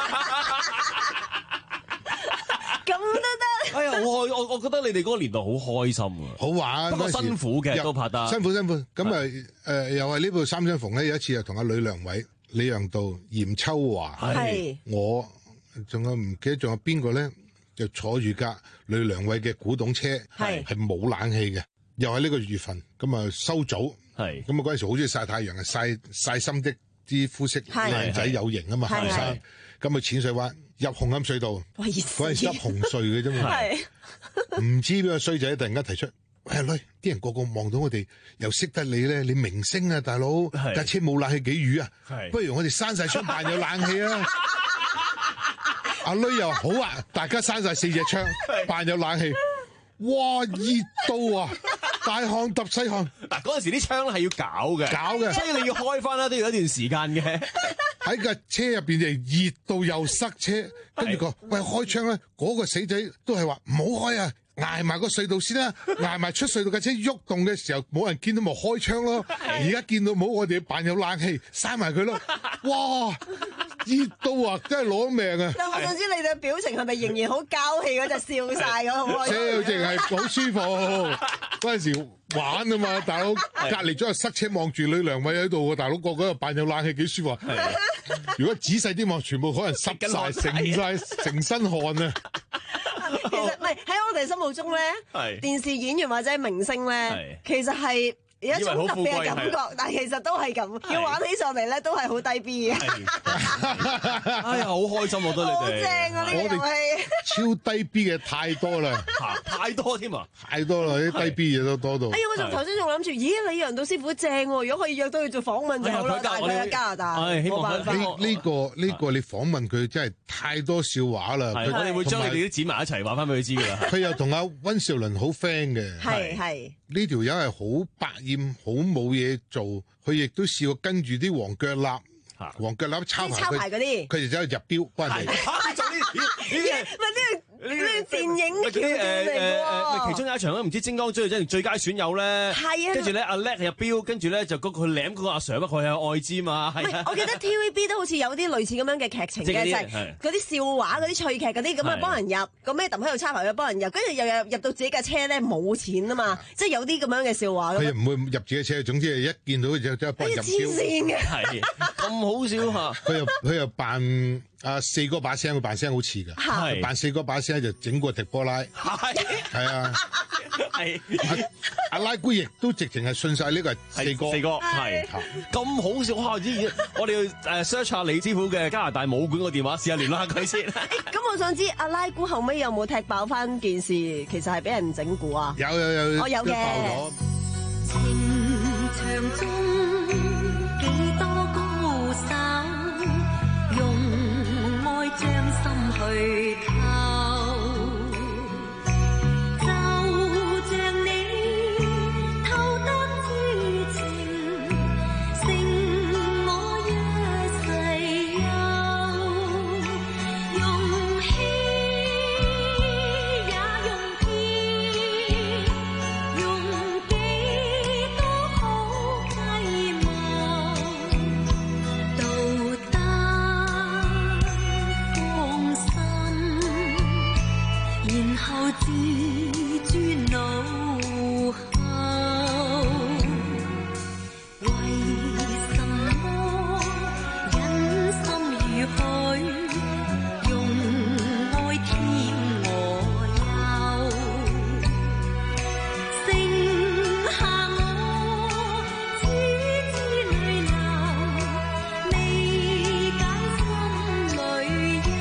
咁都得？ 哎呀，我我我覺得你哋嗰個年代好開心啊， 好玩， 不過辛苦嘅都拍得辛苦辛苦。咁啊誒，又係呢部《三相逢》咧，有一次又同阿呂良偉、李陽道、嚴秋華， 係我仲有唔記得仲有邊個咧，就坐住架呂良偉嘅古董車，係係冇冷氣嘅，又係呢個月份，咁啊收早，係咁啊嗰陣時好中意曬太陽啊，曬曬深的啲膚色靚仔有型啊嘛，後生，咁啊淺水灣。入紅磡隧道，嗰陣時入紅隧嘅啫嘛，唔知邊個衰仔突然間提出，喂女，啲人個個望到我哋又識得你咧，你明星啊大佬，架車冇冷氣幾雨啊，不如我哋閂晒窗扮有冷氣啊！阿女又好啊，大家閂晒四隻窗扮有冷氣，哇熱到啊！大汗揼細汗， 嗱嗰陣時啲窗係要搞嘅， 搞嘅， 所以你要開翻啦，都要一段時間嘅。 喺架車入邊就熱到又塞車，跟住個喂開窗咧，嗰個死仔都係話唔好開啊，捱埋個隧道先啦，捱埋出隧道架車喐動嘅時候，冇人見到咪開窗咯。而家見到冇，我哋扮有冷氣，閂埋佢咯。哇！熱到啊，真係攞命啊！ 但我想知你哋表情係咪仍然好嬌氣嗰隻笑晒咁？好笑淨係好舒服。嗰陣時玩啊嘛，大佬隔離咗個塞車望住呂良偉喺度喎，大佬個個又扮有冷氣幾舒服。如果仔細啲望，全部可能濕晒，成晒成身汗啊！ 其實唔係喺我哋心目中咧，電視演員或者明星咧，其實係有一種特別嘅感覺，但係其實都係咁，要玩起上嚟咧都係好低 B 嘅。 哎呀，好開心，我覺得你哋好正啊！呢個遊戲超低 B 嘅太多啦， 太多添啊， 太多啦！啲低 B 嘢都多到。 哎呀，我仲頭先仲諗住，咦，李陽道師傅正喎，如果可以約到佢做訪問就好啦，但係佢喺加拿大，冇辦法。 呢呢個呢個你訪問佢真係太多笑話啦。 我哋會將你哋啲剪埋一齊話翻俾佢知㗎啦。 佢又同阿温兆倫好 friend 嘅， 係係。 呢條友係好百厭，好冇嘢做。佢亦都試過跟住啲黃腳鴨，黃腳鴨抄牌嗰啲， 佢哋走去入標關係。 做呢啲呢啲係咪呢個？呢啲電影嘅橋段嚟嘅喎， 其中有一場咧，唔知精裝追即係最佳損友咧， 係啊， 跟住咧阿叻入標，跟住咧就嗰佢舐嗰個阿 Sir，不過佢係愛滋嘛，係我記得 T V B 都好似有啲類似咁樣嘅劇情嘅，就係嗰啲笑話、嗰啲趣劇嗰啲咁啊，幫人入，咁咩揼喺度插牌去幫人入，跟住又入入到自己架車咧冇錢啊嘛，即係有啲咁樣嘅笑話。 佢又唔會入自己車，總之係一見到就即係幫人入標。 黐線嘅， 係咁好笑嚇。 佢又佢又扮阿四哥把聲，佢扮聲好似㗎，扮四哥把聲就整過迪波拉，係係啊， 係阿拉姑亦都直情係信晒呢個係四哥， 四哥係咁好笑哇！依我哋要誒 search 下李師傅嘅加拿大武館個電話，試下聯絡下佢先。 咁我想知阿拉姑後尾有冇踢爆翻件事？其實係俾人整蠱啊？ 有有有， 我有嘅。 情場中幾多高手，用愛將心去透，就像你偷得知情，勝我一世憂，用欺也用騙，用幾多好計謀，到得放心。 諸怒後，為什麼忍心如許，用愛添我憂，剩下我只知淚流，未解心裏憂，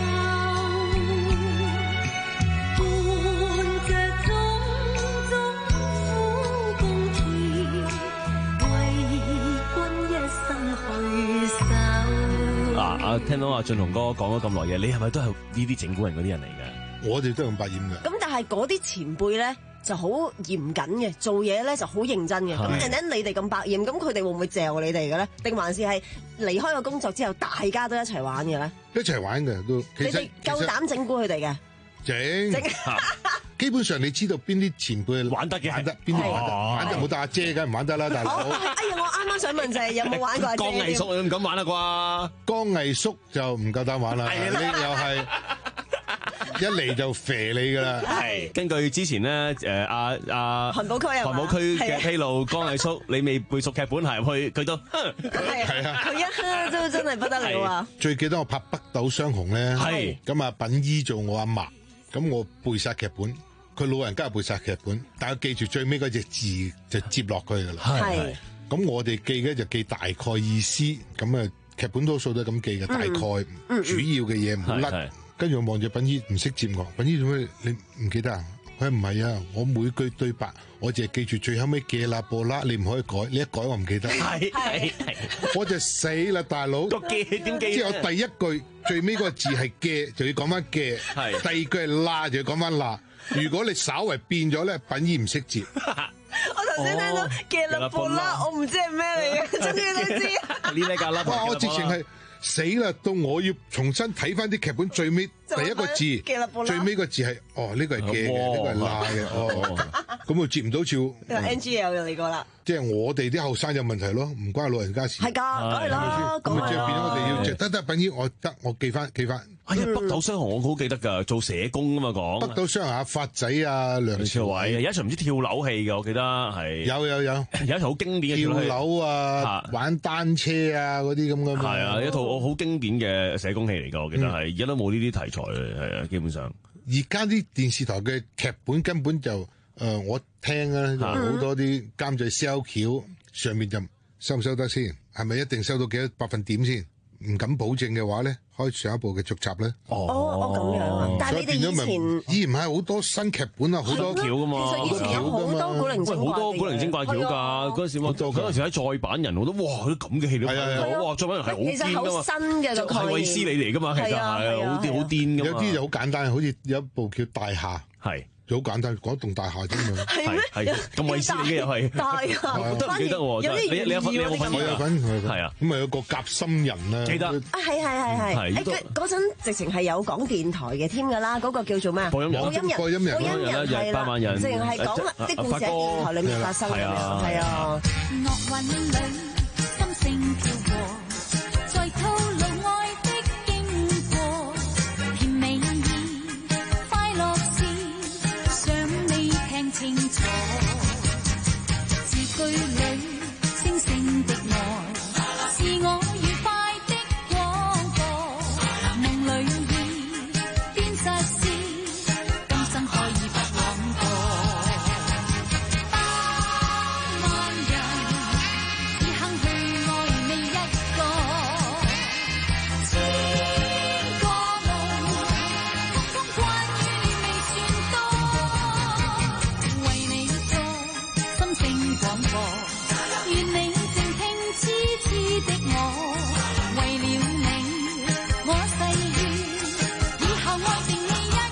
伴着種種苦共甜，為君一生去守。 啊啊！聽到阿俊雄哥講咗咁耐嘢，你係咪都係呢啲整蠱人嗰啲人嚟嘅？ 我哋都用百厭嘅。 咁但係嗰啲前輩咧就好嚴謹嘅，做嘢咧就好認真嘅。咁係人哋你哋咁百厭，咁佢哋會唔會嚼你哋嘅咧？定還是係離開個工作之後，大家都一齊玩嘅咧？ 一齊玩嘅都。其實你哋夠膽整蠱佢哋嘅？ 整整基本上你知道邊啲前輩玩得嘅， 玩得邊啲玩得， 哦玩得冇得阿姐梗係唔玩得啦，大好， 佬。 哎呀，我啱啱想問就係有冇玩過阿姐江毅叔你唔敢玩啦啩？ 江毅叔就唔夠膽玩啦，你又係一嚟就肥你噶啦。 係根據之前咧誒阿阿韓寶區係嘛韓寶區係啊嘅披露，江毅叔你未背熟劇本行入去，佢都係啊，佢一呵都真係不得了啊！ 最記得我拍《北斗雙雄》咧， 係咁啊，品姨做我阿嫲，咁我背晒劇本，佢老人家背晒劇本，但係記住最尾嗰隻字就接落去噶啦。 係咁我哋記嘅就記大概意思，咁啊劇本多數都係咁記嘅，大概主要嘅嘢唔係係甩。跟住我望住品姨唔識接我，品姨做咩？你唔記得啊？佢唔係啊，我每句對白我淨係記住最後尾嘅啦播啦，你唔可以改，你一改我唔記得。 係係係， 我就死啦，大佬！ 個嘅點記？ 即係我第一句最尾嗰個字係嘅，就要講翻嘅； 係第二句係啦，就要講翻啦。如果你稍為變咗咧，品姨唔識接。 我頭先聽到嘅啦布啦，我唔知係咩嚟嘅，終於都知。 呢呢架啦， 哇！我直情係死啦，到我要重新睇翻啲劇本最尾第一個字， 嘅啦布啦最尾個字係哦呢個係嘅嘅，呢個係啦嘅，哦咁我接唔到照。 N G L 就嚟過啦， 即係我哋啲後生有問題咯，唔關老人家事。 係㗎，梗係啦， 咁咪即係變咗我哋要係即係得得品姨，我得我記翻記翻。 哎呀，北斗雙雄我好記得㗎，做社工啊嘛講。 北斗雙雄阿發仔啊，梁朝朝偉偉有一場唔知跳樓戲嘅，我記得係。 有有有有一套好經典嘅跳跳樓戲。 樓啊，玩單車啊嗰啲咁嘅嘛。 係啊，一套好經典嘅社工戲嚟㗎，我記得係。而家都冇呢啲題材嘅，係啊，基本上。 而家啲電視台嘅劇本根本就誒、呃，我聽啊，就好多啲監製 sell 橋，上面就收唔收得先，係咪一定收到幾多百分點先？唔敢保證嘅話咧，開上一部嘅續集咧。 哦哦咁樣啊！但係你哋以前依然係好多新劇本啊，好多橋噶嘛， 其實以前有好多古靈精怪嘅嘢， 好多古靈精怪橋㗎。嗰陣時我嗰陣時喺再版人，我都哇，啲咁嘅戲都拍到，哇！再版人係好其實好癲㗎嘛， 新嘅個概念， 係衛斯理嚟㗎嘛，其實係啊，好啲好癲㗎嘛。 有啲就好簡單，好似有一部叫《大廈》， 係。 好簡單，講一棟大廈啫嘛。 係咩？ 係咁衛斯理嘅又係。 大廈， 我都唔記得喎。 有啲你你有份你有冇份？ 我有份， 係啊。 咁啊有個夾心人啊。 記得。 啊係係係係。誒嗰嗰陣直情係有講電台嘅添㗎啦，嗰個叫做咩啊？ 播音人。 播音人。 播音人。 播音人係啦。 百萬人。 直情係講啲故事喺電台裡面發生嘅。係啊。 樂韻裏心聲跳過，在透露愛的經過，甜美意快樂事，想你聽清楚。字句裏星星的愛，是我愉快的廣播。夢裏意變實事，今生可以不枉過。百萬人只肯去愛你一個，千個夢，通通關於你未算多。為你作心聲廣播，願你靜聽痴痴的我。為了你，我誓願以後愛定你一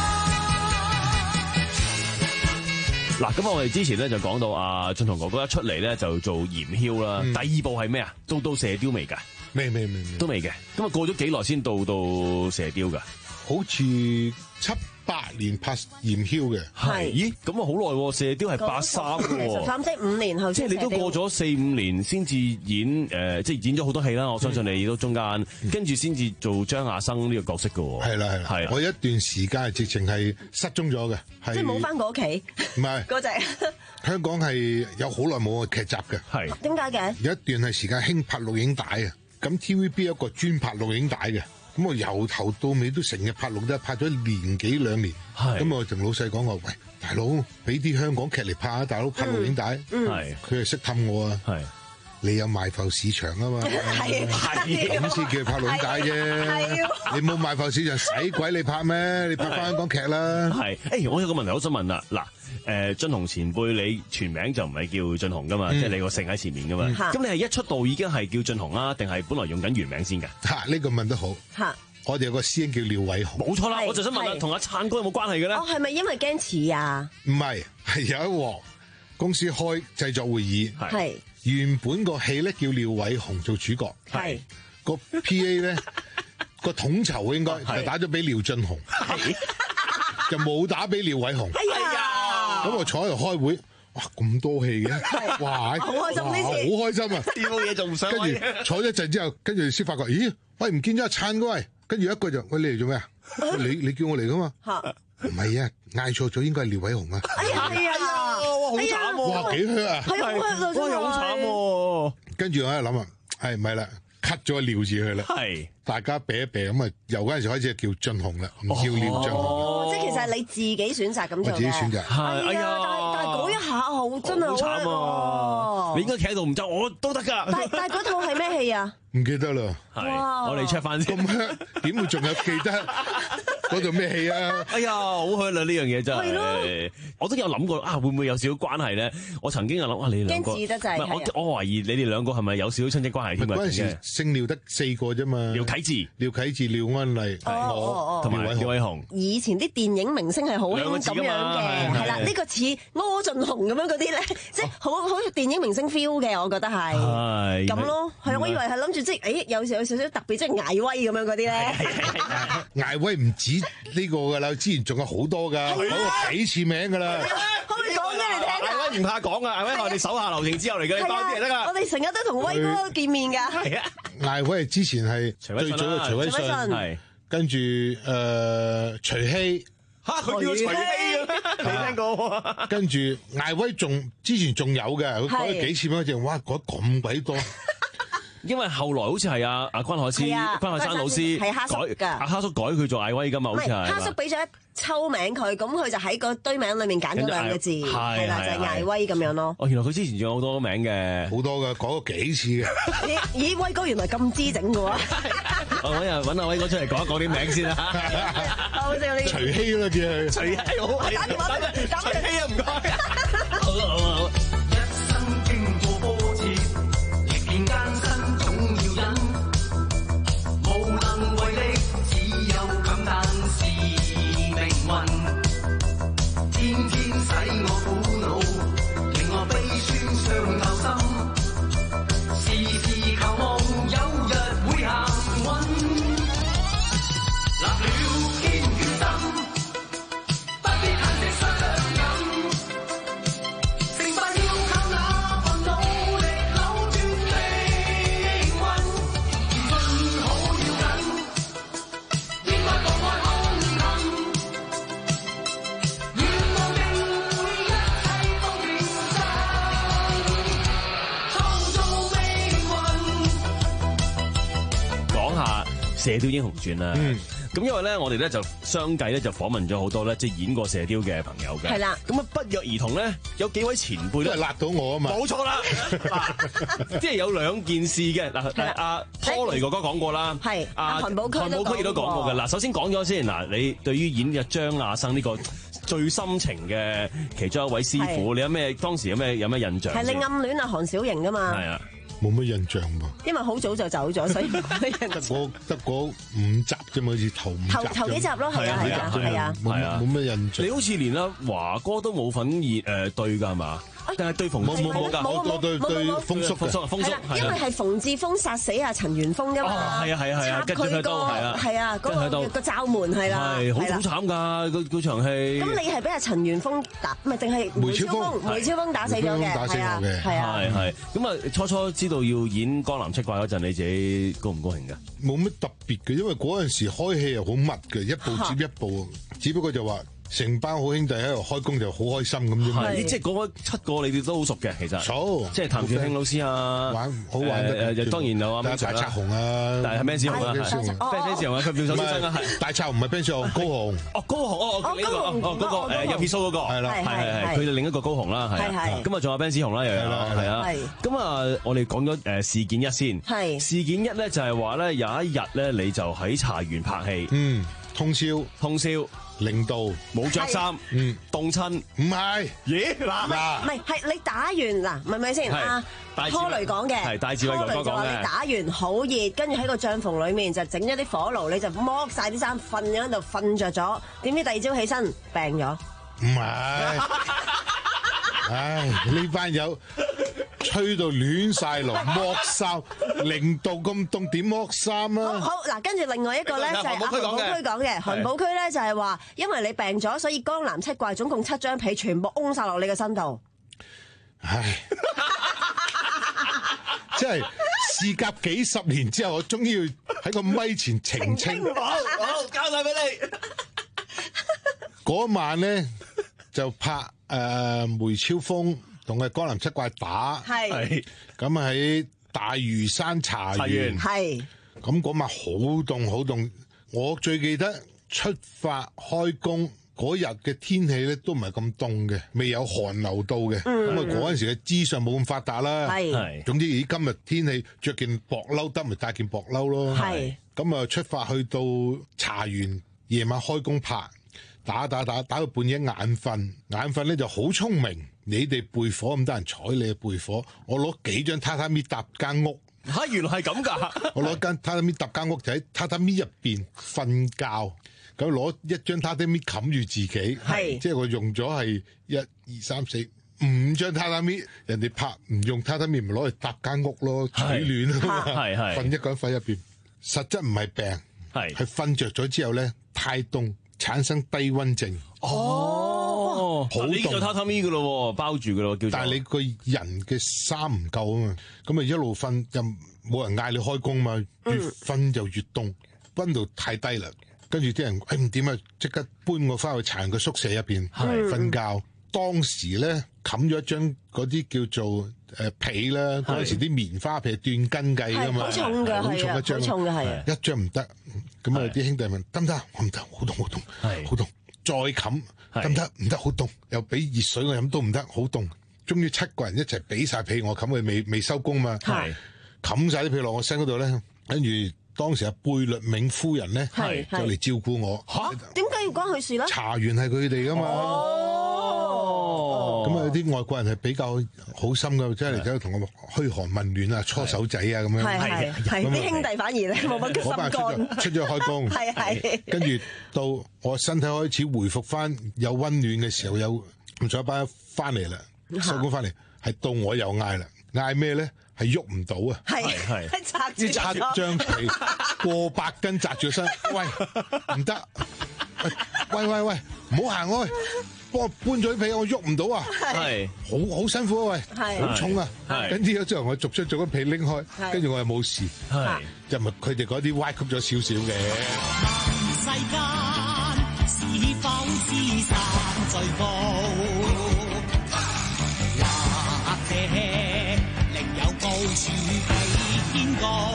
個。 嗱，咁我哋之前咧就講到阿俊雄哥哥一出嚟咧就做鹽梟啦，第二部係咩啊？到到射雕未㗎？ 未未未未都未嘅。咁啊過咗幾耐先到到射雕㗎？ 好似七八年拍炎囂嘅。 係，咦？咁啊好耐喎，射雕係八三喎， 十三即係五年後即係你都過咗四五年先至演誒，即係演咗好多戲啦。我相信你都中間跟住先至做張亞生呢個角色嘅喎。 係啦係啦，係我有一段時間係直情係失蹤咗嘅， 即係冇翻過屋企。 唔係嗰隻香港係有好耐冇劇集嘅。 係點解嘅？ 有一段係時間興拍錄影帶啊，咁 T V B 有一個專拍錄影帶嘅。咁我由頭到尾都成日拍錄，都拍咗年幾兩年。咁我同老細講話，喂，大佬，俾啲香港劇嚟拍啊！大佬拍錄影帶，佢係識氹我啊。你有賣埠市場啊嘛， 係咁先叫佢拍錄影帶啫。你冇賣埠市場，使鬼你拍咩？你拍翻香港劇啦。 係，誒，我有個問題好想問啦，嗱。誒，俊雄前輩，你全名就唔係叫俊雄噶嘛，嗯、即係你個姓喺前面噶嘛。咁、嗯、你係一出道已經係叫俊雄啊，定係本來用緊原名先㗎？嚇、啊， 呢、呢個問得好。嚇，我哋有個師兄叫廖偉雄。 冇錯啦，我就想問下，同阿燦哥有冇關係嘅咧？ 哦，係咪因為驚似啊？ 唔係，係有一鑊公司開製作會議， 係原本個戲咧叫廖偉雄做主角，係個 P A 咧個統籌應該就打咗俾廖俊雄，就冇打俾廖偉雄。 哎呀！ 咁我坐喺度開會，哇咁多戲嘅，哇好開心呢次， 好開心啊！ 啲冇嘢仲唔想。 跟住坐咗一陣之後，跟住先發覺，咦，喂唔見咗阿燦嗰位，跟住一個就，喂你嚟做咩啊？你你叫我嚟噶嘛？唔係啊，嗌錯咗，應該係廖偉雄啊！ 哎呀，哎呀， 哇好慘喎！ 哇幾靴啊！ 係啊， 哇又好慘喎！ 跟住我喺度諗啊，係唔係啦？cut 咗個廖字佢啦，係大家避一避咁啊，由嗰陣時開始就叫俊雄啦，唔叫廖俊雄。 哦，即係其實係你自己選擇咁做嘅。 我自己選擇。 係，哎呀，但係但係嗰一下好真係好慘啊！ 你應該企喺度唔走，我都得㗎。 但但係嗰套係咩戲啊？ 唔記得啦。 係，我哋 check 翻先。 咁香點會仲有記得嗰度咩戲啊？ 哎呀，好香啦！呢樣嘢真係，我都有諗過啊，會唔會有少少關係咧？我曾經有諗啊，你哋兩個驚似得滯。 我我懷疑你哋兩個係咪有少少親戚關係添啊？ 嗰陣時姓廖得四個啫嘛。 廖啟智、 廖啟智、廖安麗、我同埋廖偉雄。 以前啲電影明星係好興咁樣嘅，係啦，呢個似柯俊雄咁樣嗰啲咧，即係好好似電影明星 feel 嘅，我覺得係。係咁咯，係我以為係諗住即係，誒有時有少少特別，即係艾威咁樣嗰啲咧。 艾威唔止呢個㗎啦，之前仲有好多㗎，講過幾次名㗎啦。 可唔可以講俾你聽？ 艾威唔怕講啊，艾威係我哋手下留情之後嚟嘅，你講啲嚟得㗎。 我哋成日都同威哥見面㗎。係啊， 艾威之前係最早嘅徐偉信，係跟住誒徐熙。 嚇佢叫徐熙嘅咩？未聽過喎。跟住艾威仲之前仲有嘅，佢改咗幾次名，就哇改咁鬼多。 因為後來好似係阿阿關海斯、關海山老師改，阿哈叔改佢做艾威㗎嘛，好似係。 哈叔俾咗一抽名佢，咁佢就喺個堆名裏面揀咗兩個字，係啦，就係艾威咁樣咯。 哦，原來佢之前仲有好多名嘅， 好多嘅，改過幾次嘅。 咦，威哥原來咁知整嘅喎！ 我揾日揾阿威哥出嚟講一講啲名先啦。 好笑呢！ 徐熙啦叫佢。 徐熙好， 打電話俾徐熙啊，唔該。好好好。 一生經過波折，歷練艱辛總要忍，無能為力，只有感嘆是命運。天天使我苦惱，令我悲酸傷透心，時時求望有日會行穩。立了堅決心，不必恨的傷感，成敗要靠那份努力扭轉命運。信好要緊，應該放開兇狠，願望定會一切都變真，創造命運。 講下《射雕英雄傳》啦。嗯。咁因為咧，我哋咧就相繼咧就訪問咗好多咧，即係演過射雕嘅朋友嘅。係啦。咁啊，不約而同咧，有幾位前輩咧， 辣到我啊嘛。 冇錯啦。即係有兩件事嘅嗱，阿拖雷哥哥講過啦。係。阿韓寶區韓寶區亦都講過嘅。嗱，首先講咗先嗱，你對於演嘅張亞生呢個最深情嘅其中一位師傅，你有咩當時有咩有咩印象？ 係你暗戀阿韓小瑩噶嘛？ 係啊。 冇乜印象噃， 因為好早就走咗，所以冇乜印象。 得嗰得嗰五集啫嘛，好似頭五集。 頭頭幾集咯，係啊係啊係啊， 冇冇乜印象。 你好似連阿華哥都冇份演誒對㗎係嘛？ 定係對馮冇冇冇㗎？ 冇冇對對風叔風叔風叔， 因為係馮志峰殺死阿陳元峰㗎嘛。 係啊係啊係啊，跟住佢都係啊， 係啊，嗰個個罩門係啦， 係好好慘㗎，嗰嗰場戲。 咁你係俾阿陳元峰打，唔係定係梅超風？梅超風打死咗嘅，係啊，係啊， 係係。咁啊，初初知道要演江南七怪嗰陣，你自己高唔高興㗎？ 冇乜特別嘅，因為嗰陣時開戲又好密嘅，一部接一部，只不過就話。成班好兄弟喺度開工就好開心咁啫嘛！ 係，即係嗰七個你哋都好熟嘅，其實。 熟， 即係譚兆慶老師啊， 玩好玩得。 誒，當然有啊， 大賊紅啊， 但係係 Ben 子雄啊，係 Ben 子雄啊，佢變手先生啊，係。 大賊唔係 Ben 子雄，高雄。 哦，高雄哦，哦，呢個哦，嗰個誒有撇須嗰個係啦，係係係，佢哋另一個高雄啦，係。係。咁啊，仲有 Ben 子雄啦，又有啦，係啊。咁啊，我哋講咗誒事件一先。係。事件一咧就係話咧有一日咧你就喺茶園拍戲。 嗯。通宵。 通宵。 零度冇着衫，嗯，凍親， 唔係， 咦嗱， 唔係係你打完嗱，係咪先啊？拖雷講嘅， 係戴志偉哥哥講嘅， 就話你打完好熱，跟住喺個帳篷裏面就整咗啲火爐，你就剝晒啲衫，瞓咗喺度瞓着咗，點知第二朝起身病咗？ 唔係，唉，呢班友。吹到亂晒龍，剝衫，零度咁凍點剝衫啊！ 好嗱，跟住另外一個咧就係韓寶區講嘅，韓寶區咧就係話，因為你病咗，所以江南七怪總共七張被全部擁晒落你個身度。 唉，即係事隔幾十年之後，我終於要喺個咪前澄清。 好，好，交晒俾你。 嗰晚咧就拍誒、呃、梅超風。同佢江南七怪打，係咁喺大嶼山茶園，係咁嗰晚好凍好凍。我最記得出發開工嗰日嘅天氣咧都唔係咁凍嘅，未有寒流到嘅。咁啊嗰陣時嘅資訊冇咁發達啦，係總之咦今日天氣着件薄褸得咪帶件薄褸咯。係咁啊出發去到茶園，夜晚開工拍，打打打打到半夜眼瞓，眼瞓咧就好聰明。你哋背火咁多人睬你背火，我攞幾張榻榻米搭間屋嚇，原來係咁㗎！我攞間榻榻米搭間屋就喺榻榻米入邊瞓覺，咁攞一張榻榻米冚住自己，係即係我用咗係一二三四五張榻榻米，人哋拍唔用榻榻米咪攞嚟搭間屋咯，取暖啊嘛，係係瞓一個人瞓入邊，實質唔係病，係係瞓着咗之後咧太凍產生低溫症。 哦，好凍就榻榻米噶咯，包住噶咯，叫做。 但係你個人嘅衫唔夠啊嘛，咁啊一路瞓又冇人嗌你開工嘛，越瞓就越凍，溫度太低啦。跟住啲人誒唔點啊，即刻搬我翻去茶園個宿舍入邊瞓覺。當時咧冚咗一張嗰啲叫做誒被啦，嗰陣時啲棉花被斷斤計噶嘛， 好重㗎， 好重一張， 好重㗎係。 一張唔得，咁啊啲兄弟問得唔得？我唔得，好凍好凍，好凍。再冚得唔得？唔得，好凍。又俾熱水我飲都唔得，好凍。終於七個人一齊俾晒被我冚，佢未未收工嘛。係冚晒啲被落我身嗰度咧，跟住當時阿貝律銘夫人咧就嚟照顧我。 嚇？點解要關佢事咧？ 茶園係佢哋噶嘛。哦。咁啊，有啲外國人係比較好心噶，即係嚟走去同我噓寒問暖啊，搓手仔啊咁樣。 係係係。啲兄弟反而咧冇乜心肝。 出咗開工。係係。跟住到我身體開始回復翻有溫暖嘅時候，有唔再班翻嚟啦，收工翻嚟係到我又嗌啦，嗌咩咧？係喐唔到啊！係係紮住紮張被過百斤紮住身，喂唔得！喂喂喂，唔好行開，幫我搬咗啲被，我喐唔到啊！係好好辛苦啊！喂，好重啊！跟住之後我逐出咗啲被拎開，跟住我又冇事，係就咪佢哋嗰啲歪曲咗少少嘅。世間是否知山最高？或者另有高處比天高？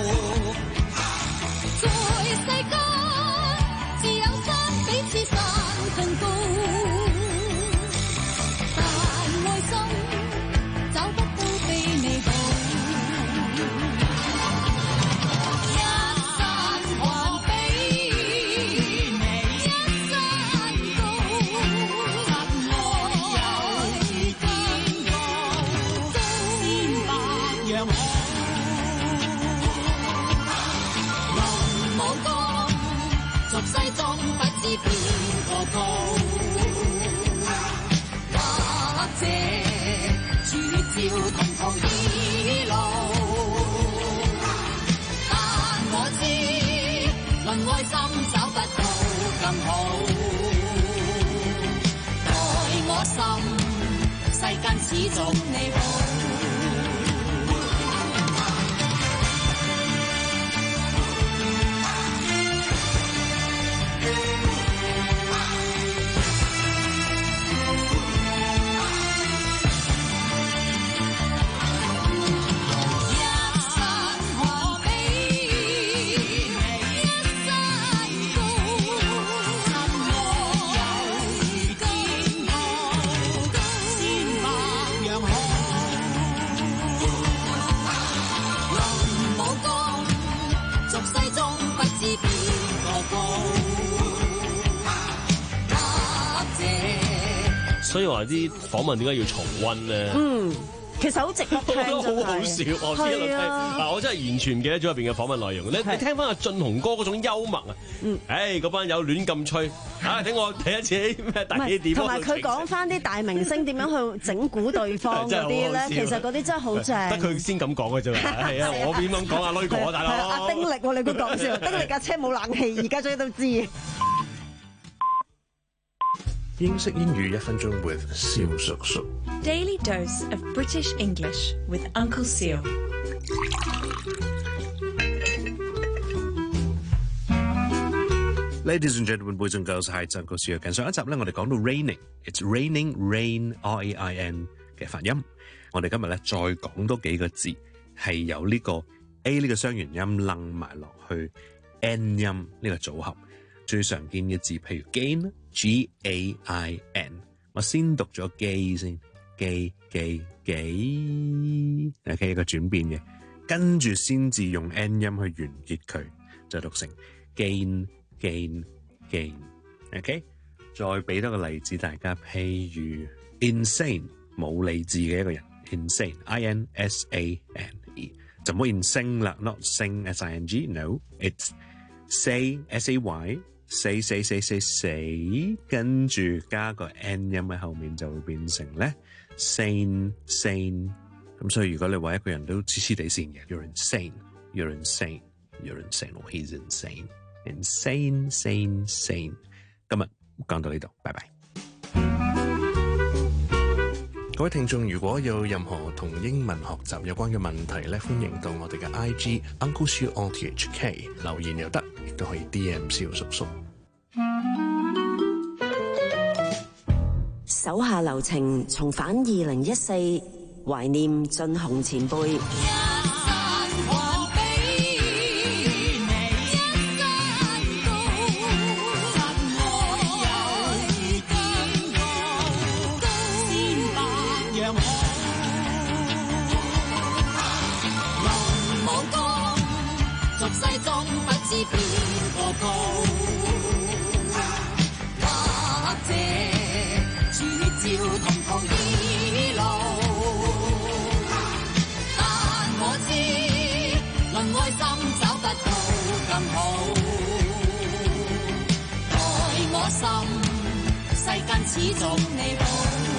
在世間自有山比此山更高，但愛心找不到比你好。一山還比照同途異路。但我知，論愛心找不到更好。待我心，世間始終你好。 所以話啲訪問點解要重溫咧？ 嗯，其實好值得聽， 我覺得好好笑。我知一路聽，嗱，我真係完全唔記得咗入邊嘅訪問內容。你你聽翻阿俊雄哥嗰種幽默啊，嗯，誒嗰班友亂咁吹，啊，等我睇一次咩大氣點。 同埋佢講翻啲大明星點樣去整蠱對方嗰啲咧，其實嗰啲真係好正。 得佢先咁講嘅啫嘛，係啊，我點樣講阿女哥大佬？ 阿丁力喎，你估講笑？丁力架車冇冷氣，而家終於都知。 英式英語一分鐘 with 蕭叔叔。 Daily dose of British English with Uncle Seal。 Ladies and gentlemen, boys and girls，係Uncle Seal。近上一集咧，我哋講到 raining，it's raining rain R A I N 嘅發音。我哋今日咧再講多幾個字，係有呢個 A 呢個雙元音楞埋落去 N 音呢個組合。最常見嘅字，譬如 gain G A I N， 我先讀咗 gay 先 ，gay gay gay， OK 一個轉變嘅，跟住先至用 N 音去完結佢，就讀成 gain gain gain，OK， 再俾多個例子大家，譬如 insane 冇理智嘅一個人 ，insane I N S A N E， 就唔好 insane 啦 ，not sing S I N G，no，it's say S A Y。死死死死死，跟住加個 N 音喺後面就會變成咧 sane sane。咁所以如果你話一個人都黐黐地線嘅 ，you're insane you're insane you're insane or he's insane insane sane sane。今日講到呢度，拜拜。各位聽眾，如果有任何同英文學習有關嘅問題咧，歡迎到我哋嘅 I G Uncle Siu O T H K 留言又得，亦都可以 D M 蕭叔叔。 手下留情，重返二零一四，懷念俊雄前輩。 始終你好。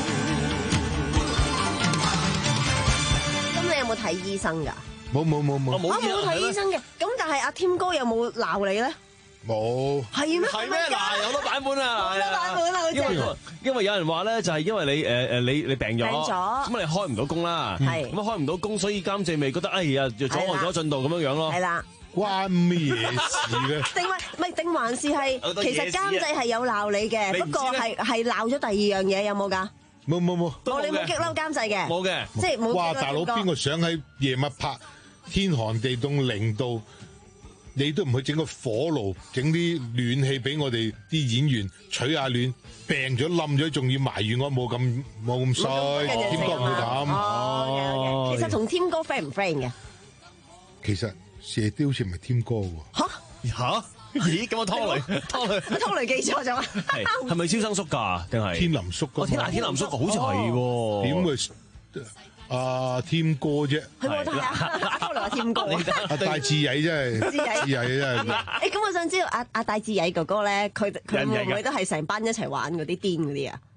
咁你有冇睇醫生㗎？ 冇冇冇冇。 我冇睇醫生嘅。咁但係阿添哥有冇鬧你咧？ 冇。 係咩？ 係咩？嗱，有好多版本啊！ 好多版本啊！ 因為因為有人話咧，就係因為你誒誒你你病咗， 病咗， 咁你開唔到工啦， 係咁開唔到工，所以監製咪覺得哎呀，就阻礙咗進度咁樣樣咯。 係啦。 關咩事咧？ 定還唔係定還是係其實監製係有鬧你嘅，不過係係鬧咗第二樣嘢，有冇㗎？ 冇冇冇。 我你冇激嬲監製嘅。 冇嘅， 即係冇。 哇！大佬邊個想喺夜晚拍天寒地凍零度，你都唔去整個火爐，整啲暖氣俾我哋啲演員取下暖，病咗冧咗仲要埋怨我冇咁冇咁衰，添哥唔會咁。 哦，其實同添哥 friend 唔 friend 嘅？ 其實。射雕好似唔係添哥喎。 嚇嚇？咦？咁我拖雷拖雷拖雷記錯咗啊？ 係係咪蕭生叔㗎？定係天林叔？ 哦，天天林叔好似係喎。 點會阿添哥啫？ 係喎，係啊！拖雷話添哥。 阿戴志偉真係。志偉真係。 誒，咁我想知道阿阿戴志偉哥哥咧，佢佢會唔會都係成班一齊玩嗰啲癲嗰啲啊？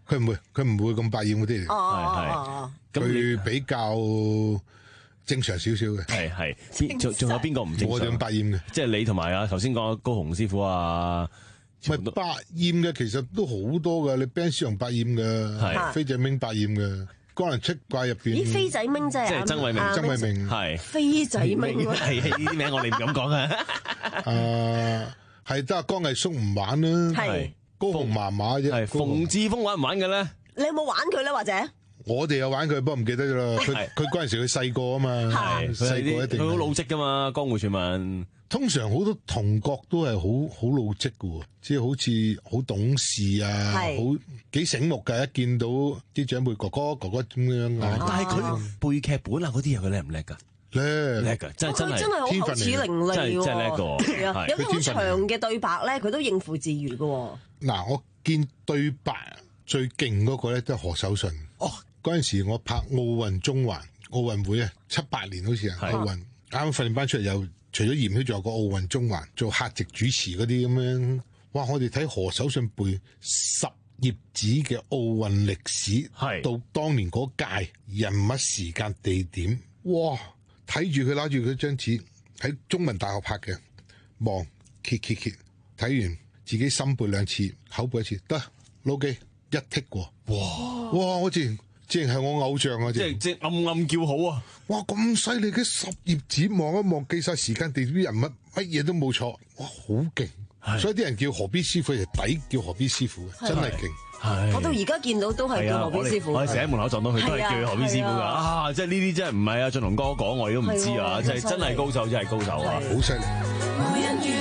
佢唔會，佢唔會咁百厭嗰啲嚟。 哦係係。 佢比較正常少少嘅。 係係。邊仲仲有邊個唔正常？ 我哋咁百厭嘅， 即係你同埋啊頭先講高雄師傅啊。 唔係百厭嘅，其實都好多㗎。你 Ben 師兄百厭嘅，飛仔明百厭嘅。江南七怪入邊， 咦，飛仔明真係即係曾偉明， 曾偉明係飛仔明喎， 係呢啲名我哋唔敢講啊。 誒，係得江毅叔唔玩啦， 係高雄麻麻啫。 係馮志峰玩唔玩嘅咧？ 你有冇玩佢咧？或者我哋有玩佢，不過唔記得咗啦。佢佢嗰陣時佢細個啊嘛，細個一定佢好老積噶嘛，江湖傳聞。 通常好多同角都係好好老積嘅喎，即係好似好懂事啊，好幾醒目㗎。一見到啲長輩哥哥哥哥咁樣啊， 但係佢背劇本啊嗰啲嘢，佢叻唔叻㗎？ 叻叻㗎，真係真係真係好口齒伶俐喎， 真係真係叻㗎。 係啊，有啲好長嘅對白咧，佢都應付自如嘅。 嗱，我見對白最勁嗰個咧都係何守信。哦，嗰陣時我拍奧運中環奧運會啊，七八年好似啊，奧運啱啱訓練班出嚟又。除咗嚴熙，仲有個奧運中環做客席主持嗰啲咁樣，哇！我哋睇何守信背十頁紙嘅奧運歷史，到當年嗰屆人物、時間、地點，哇！睇住佢攞住佢張紙喺中文大學拍嘅，望揭揭揭，睇完自己心背兩次，口背一次，得撈機一剔過，哇！哇！我自即係我偶像啊！ 即係即係暗暗叫好啊！ 哇，咁犀利嘅十頁紙望一望，記晒時間、地點、人物，乜嘢都冇錯，哇，好勁！所以啲人叫何必師傅，就抵叫何必師傅嘅，真係勁。 我到而家見到都係叫何必師傅。 我哋成日喺門口撞到佢，都係叫佢何必師傅㗎。啊，即係呢啲真係唔係啊！俊龍哥講我都唔知啊！真係真係高手，真係高手啊！ 好犀利。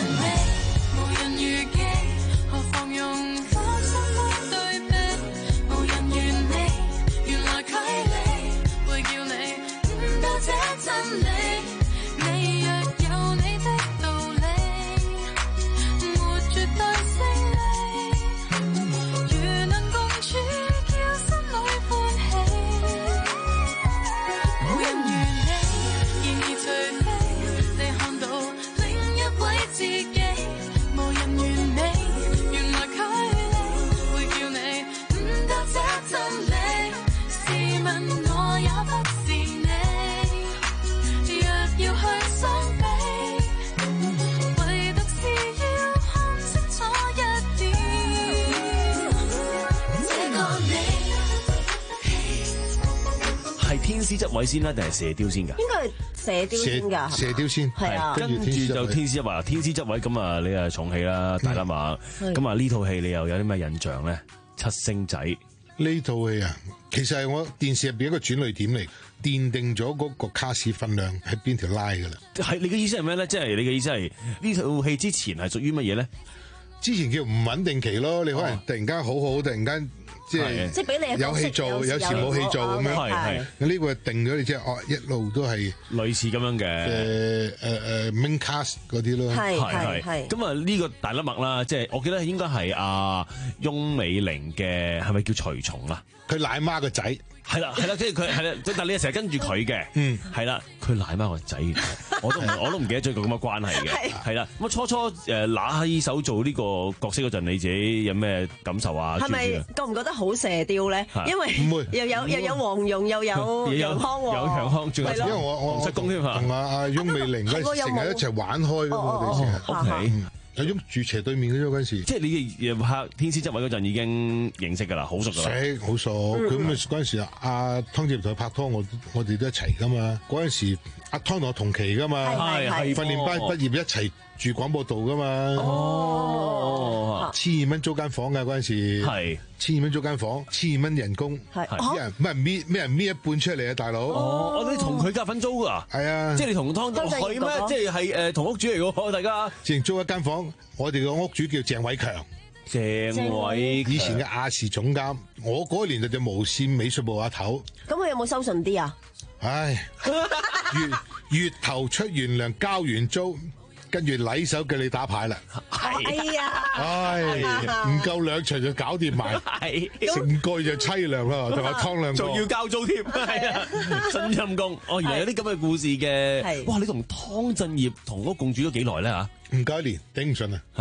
天師執位先啦，定係射雕先㗎？ 應該係射雕先㗎， 射雕先係啊。 跟住就天師執位，天師執位咁啊！你啊重戲啦，大喇嘛。咁啊呢套戲你又有啲咩印象咧？七星仔呢套戲啊，其實係我電視入邊一個轉捩點嚟，奠定咗嗰個卡士分量喺邊條拉㗎啦。 係你嘅意思係咩咧？即係你嘅意思係呢套戲之前係屬於乜嘢咧？ 之前叫唔穩定期咯，你可能突然間好好，突然間。即係即係俾你有戲做，有時冇戲做咁樣。 係係， 呢個定咗你即係哦，一路都係類似咁樣嘅。 誒誒誒 main cast 嗰啲咯。 係係係。 咁啊呢個大粒麥啦，即係我記得應該係阿翁美玲嘅，係咪叫隨從啊？ 佢奶媽個仔。 係啦係啦，即係佢係啦，但係你成日跟住佢嘅。嗯。係啦，佢奶媽個仔，我都唔我都唔記得咗個咁嘅關係嘅。係啦，咁啊初初誒拿起手做呢個角色嗰陣，你自己有咩感受啊？ 係咪覺唔覺得好射雕咧？因為唔會又有又有黃蓉，又有楊康喎， 有楊康，仲有因為我我洪七公添嚇， 同阿阿翁美玲嗰陣成日一齊玩開㗎嘛，我哋成日。 O K。 喺喐住斜對面嗰陣時， 即係你哋拍天師執位嗰陣已經認識㗎啦，好熟㗎啦。 識好熟，佢咁啊嗰陣時啊，阿湯姐同佢拍拖，我我哋都一齊㗎嘛。嗰陣時阿湯同我同期㗎嘛， 係係訓練班畢業一齊住廣播道㗎嘛。 哦， 千二蚊租間房㗎嗰陣時，係千二蚊租間房，千二蚊人工，係啲人唔係搣咩人搣一半出嚟啊，大佬。 哦，我哋同佢夾份租㗎， 係啊， 即係你同湯係咩？即係係誒同屋主嚟㗎喎，大家。 淨租一間房，我哋個屋主叫鄭偉強， 鄭偉以前嘅亞視總監，我嗰年就無線美術部阿頭。 咁佢有冇收順啲啊？ 唉，月月頭出完糧交完租，跟住禮手叫你打牌啦。 哎呀， 唉，唔夠兩場就搞掂埋，成個就凄涼啦，同阿湯兩個， 仲要交租添，係啊，真陰公。哦，原來有啲咁嘅故事嘅。哇，你同湯鎮業同屋共住咗幾耐咧嚇？ 唔夠一年，頂唔順啊！ 係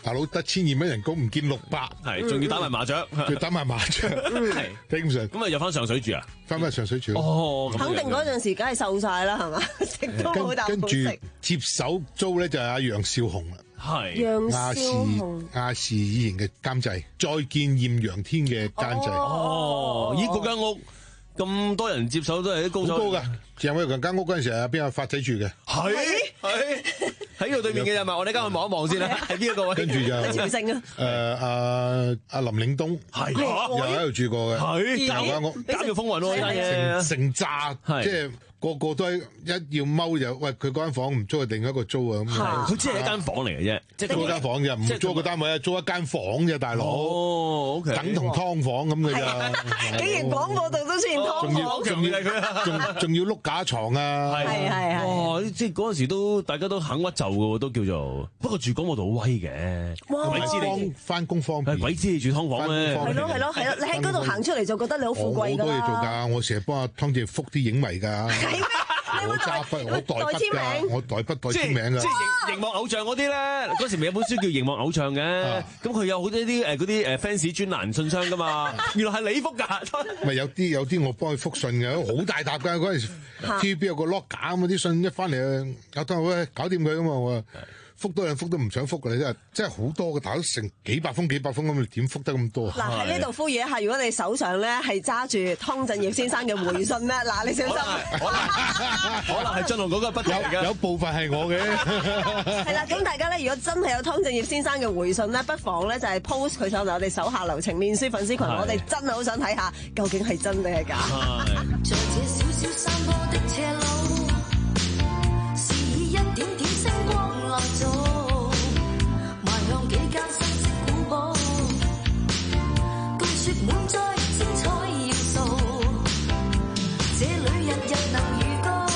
大佬得千二蚊人工唔見六百， 係仲要打埋麻雀， 要打埋麻雀， 係基本上咁啊入翻上水住啊， 翻翻上水住。 哦， 肯定嗰陣時梗係瘦晒啦，係嘛？食都冇啖跟住好食。 接手租咧就係阿楊少紅啦。 係楊亞視少紅亞視以前嘅監製，再見豔陽天嘅監製。 哦，咦嗰間屋咁多人接手都係啲高手好高㗎。鄭偉強間屋嗰陣時係邊個發仔住嘅？ 係係喺度對面嘅啫嘛，我哋間去望一望先啦，係邊一個位？ 跟住就朝聖啊！ 誒阿阿林嶺東係又喺度住過嘅， 係有間屋監獄風雲喎，呢單嘢成成扎，即係個個都係一要踎就喂佢嗰間房唔租，係另一個租啊咁。 佢只係一間房嚟嘅啫， 即係租間房啫，唔租個單位啊，租一間房啫，大佬。 哦，OK， 等同劏房咁嘅咋。 竟然廣播道都出現劏房， 仲要仲要仲仲要碌架床啊！ 係係係。 哇！即係嗰陣時都大家都肯屈就嘅喎，都叫做。不過住廣播道好威嘅，鬼知你翻工方便， 鬼知你住劏房咩？ 係咯係咯係咯，你喺嗰度行出嚟就覺得你好富貴㗎啦。 好多嘢做㗎，我成日幫阿湯志福啲影迷㗎。我揸筆，我代筆㗎，我代筆代簽名㗎。 即係熒幕偶像嗰啲咧，嗰時咪有本書叫《熒幕偶像》嘅，咁佢有好多啲誒嗰啲誒 fans 專欄信箱㗎嘛。原來係你覆㗎， 咪有啲有啲我幫佢覆信嘅，好大沓㗎嗰陣時 T V B 有個 lock 架咁啲信一翻嚟，有得喂搞掂佢㗎嘛我。覆多兩覆都唔想覆㗎，你真係真係好多嘅，大佬成幾百封幾百封咁，你點覆得咁多？ 嗱喺呢度呼籲一下，如果你手上咧係揸住湯鎮業先生嘅回信咧，嗱你小心。 可能係進行嗰個筆嚟㗎， 有部分係我嘅。 係啦，咁大家咧，如果真係有湯鎮業先生嘅回信咧，不妨咧就係 post 佢上嚟我哋手下留情面書粉絲群，我哋真係好想睇下究竟係真定係假。 在這小小山坡的斜路，是以一點點星光來做，邁向幾間新式古堡，據說滿載精彩要素，這裏日日能預告，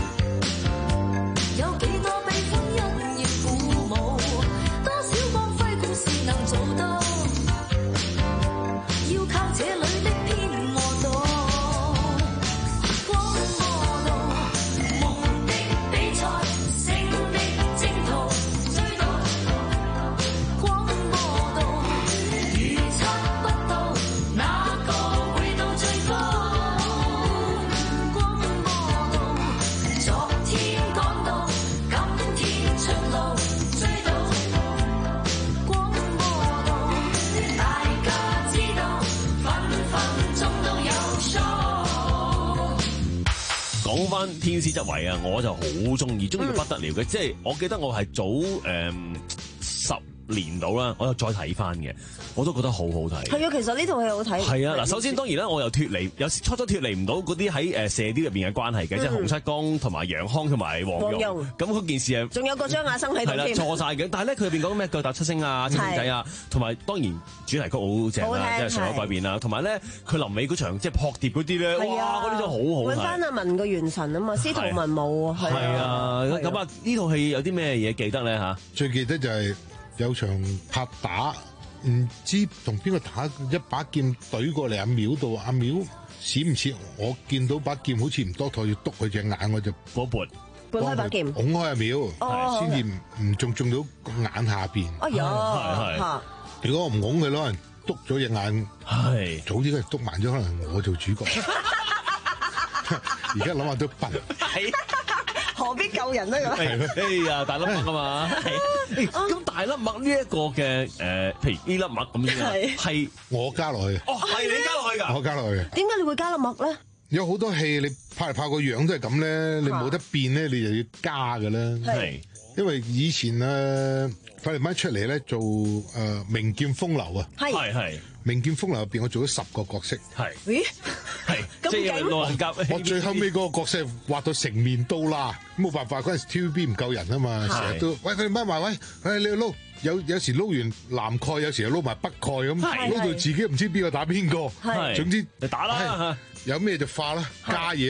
有幾多悲歡欣要鼓舞，多少光輝故事能做到，要靠這裏的編和道。 講翻天師執位啊，我就好中意，中意到不得了嘅。即係我記得我係早誒十年到啦，我又再睇翻嘅，我都覺得好好睇。 係啊，其實呢套戲好睇。 係啊，嗱，首先當然啦，我又脱離，有時初初脱離唔到嗰啲喺誒射雕入邊嘅關係嘅，即係洪七公同埋楊康同埋黃蓉。咁嗰件事係仲有個張亞生喺度添。 係啦，錯晒嘅。但係咧，佢入邊講咩腳踏七星啊、清明仔啊，同埋當然主題曲好正啦，即係上海改變啦。同埋咧，佢臨尾嗰場即係撲蝶嗰啲咧，哇！嗰啲都好好睇。 揾翻阿文個元神啊嘛，司徒文武啊。 係啊，咁啊，呢套戲有啲咩嘢記得咧嚇？ 最記得就係有場拍打，唔知同邊個打，一把劍懟過嚟阿廟度，阿廟似唔似？我見到把劍好似唔多妥，要篤佢隻眼，我就撥撥撥開把劍， 拱開阿廟，先至唔唔中中到眼下邊。 哎呀， 係係。 如果我唔拱佢，可能篤咗隻眼， 係早啲佢篤慢咗，可能我做主角。而家諗下都笨。 何必救人呢？咁哎呀，大粒麥啊嘛！咁大粒麥呢一個嘅誒，譬如呢粒麥咁樣，係我加落去嘅。 哦，係你加落去㗎？ 我加落去嘅。 點解你會加粒麥咧？ 有好多戲你拍嚟拍個樣都係咁咧，你冇得變咧，你就要加嘅啦。 係， 因為以前誒快利媽出嚟咧做誒名劍風流啊， 係係名劍風流入邊，我做咗十個角色。 係， 咦？ 係，即係老人家。 我最後尾嗰個角色畫到成面刀啦，冇辦法，嗰陣時 T V B 唔夠人啊嘛，成日都喂佢哋掹埋喂，誒你去撈，有有時撈完南蓋，有時又撈埋北蓋咁，撈到自己唔知邊個打邊個。 係， 總之你打啦， 有咩就化啦，加嘢咧，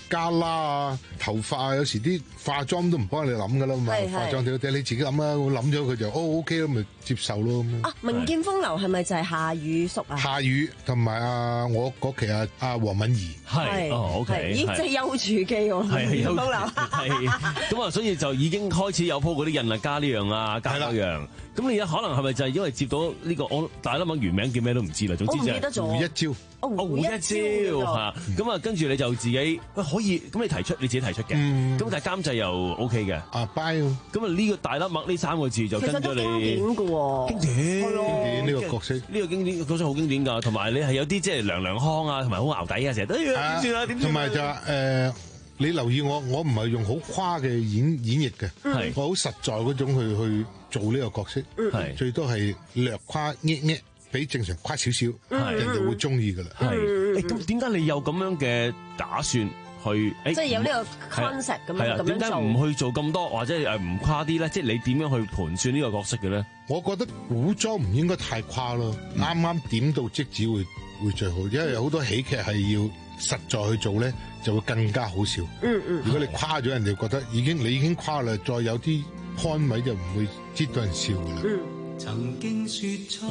加拉啊、頭髮啊，有時啲化妝都唔幫你諗噶啦嘛， 係係化妝啲啲你自己諗啊，我諗咗佢就哦 OK 咯，咪接受咯咁樣。 啊，民建風流係咪就係夏雨叔啊？ 夏雨同埋啊，我嗰期啊啊黃敏儀係哦 OK， 咦，即係丘處機喎，民係建風流。 係咁啊，所以就已經開始有鋪嗰啲印啊，加呢樣啊，加嗰樣。咁你而家可能係咪就係因為接到呢個我大粒文原名叫咩都唔知啦，總之就係胡一招。 哦， 胡一招嚇，咁啊跟住你就自己喂可以咁你提出你自己提出嘅，咁但係監製又 OK 嘅， 啊 buy， 咁啊呢個大粒麥呢三個字就跟咗你經典嘅喎， 經典經典呢個角色， 呢個經典角色好經典㗎，同埋你係有啲即係娘娘腔啊，同埋好淆底啊，成日都點算啊點算啊， 同埋就誒。你留意我，我唔係用好誇嘅演演繹嘅， 係我好實在嗰種去去做呢個角色， 係最多係略誇呃呃，比正常誇少少， 係人就會中意噶啦。 係，咁點解你有咁樣嘅打算去？ 即係有呢個 concept 咁樣咁樣做。 點解唔去做咁多，或者誒唔誇啲咧？即係你點樣去盤算呢個角色嘅咧？ 我覺得古裝唔應該太誇咯，啱啱點到即止會會最好，因為有好多喜劇係要實在去做咧，就會更加好笑。 嗯嗯。 如果你誇咗人哋，覺得已經你已經誇啦，再有啲看位就唔會知道人笑噶啦。 嗯。 曾經說出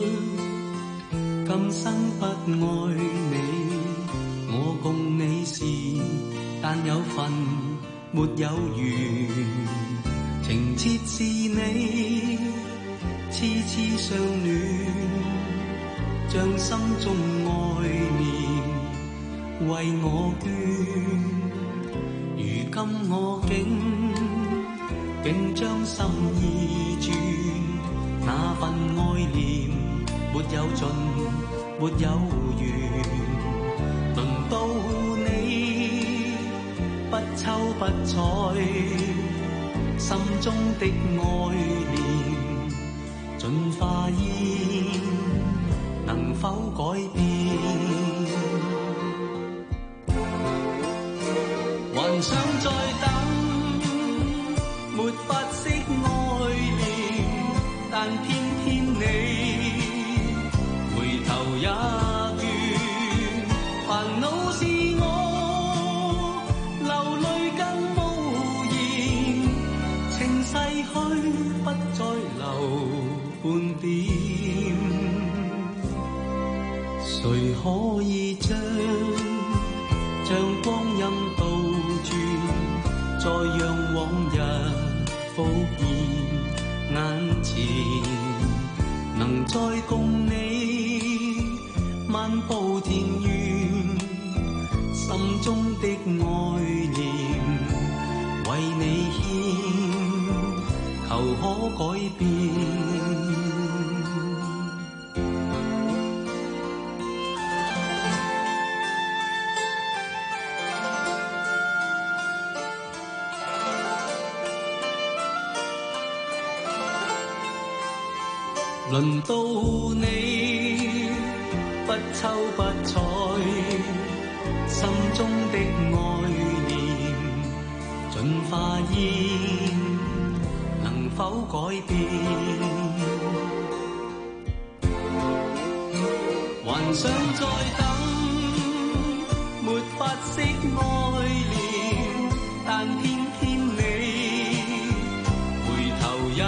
今生不愛你，我共你是但有份沒有緣，情切是你痴痴相戀，將心中愛念為我捐，如今我竟竟將心意轉，那份愛念沒有盡，沒有完，輪到你不瞅不睬，心中的愛念盡化煙，能否改變？還想再等，沒法釋愛念，但偏偏你回頭也倦，煩惱是我流淚更無言，情逝去不再留半點，誰可以將將光陰倒轉，再讓往日復現眼前，能再共你漫步田園，心中的愛念為你獻，求可改變。輪到你不瞅不睬，心中的愛念盡化煙，能否改變？還想再等，沒法釋愛念，但偏偏你回頭也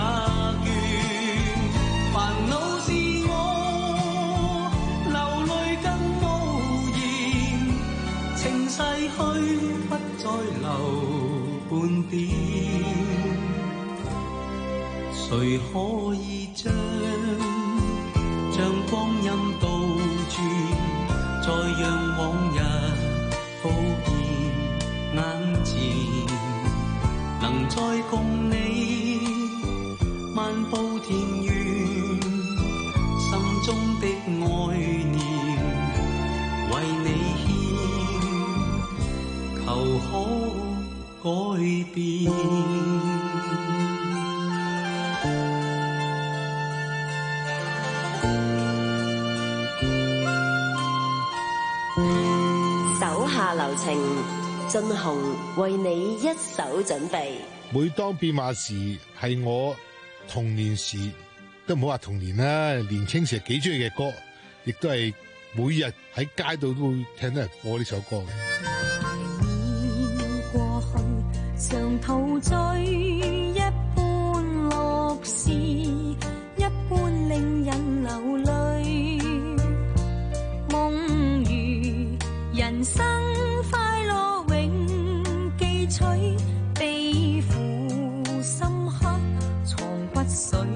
煩惱是我流淚更無言，情逝去不再留半點，誰可以將將光陰倒轉，再讓往日復現眼前，能再共你漫步田園，心中的愛念為你獻，求可改變。 手下留情，俊雄為你一手準備。 每當變化時係我童年時，都唔好話童年啦，年青時幾中意嘅歌，亦都係每日喺街度都會聽到人播呢首歌嘅。 去，長途追一般樂事，一般令人流淚。夢如人生快樂永記取，悲苦深刻藏骨髓。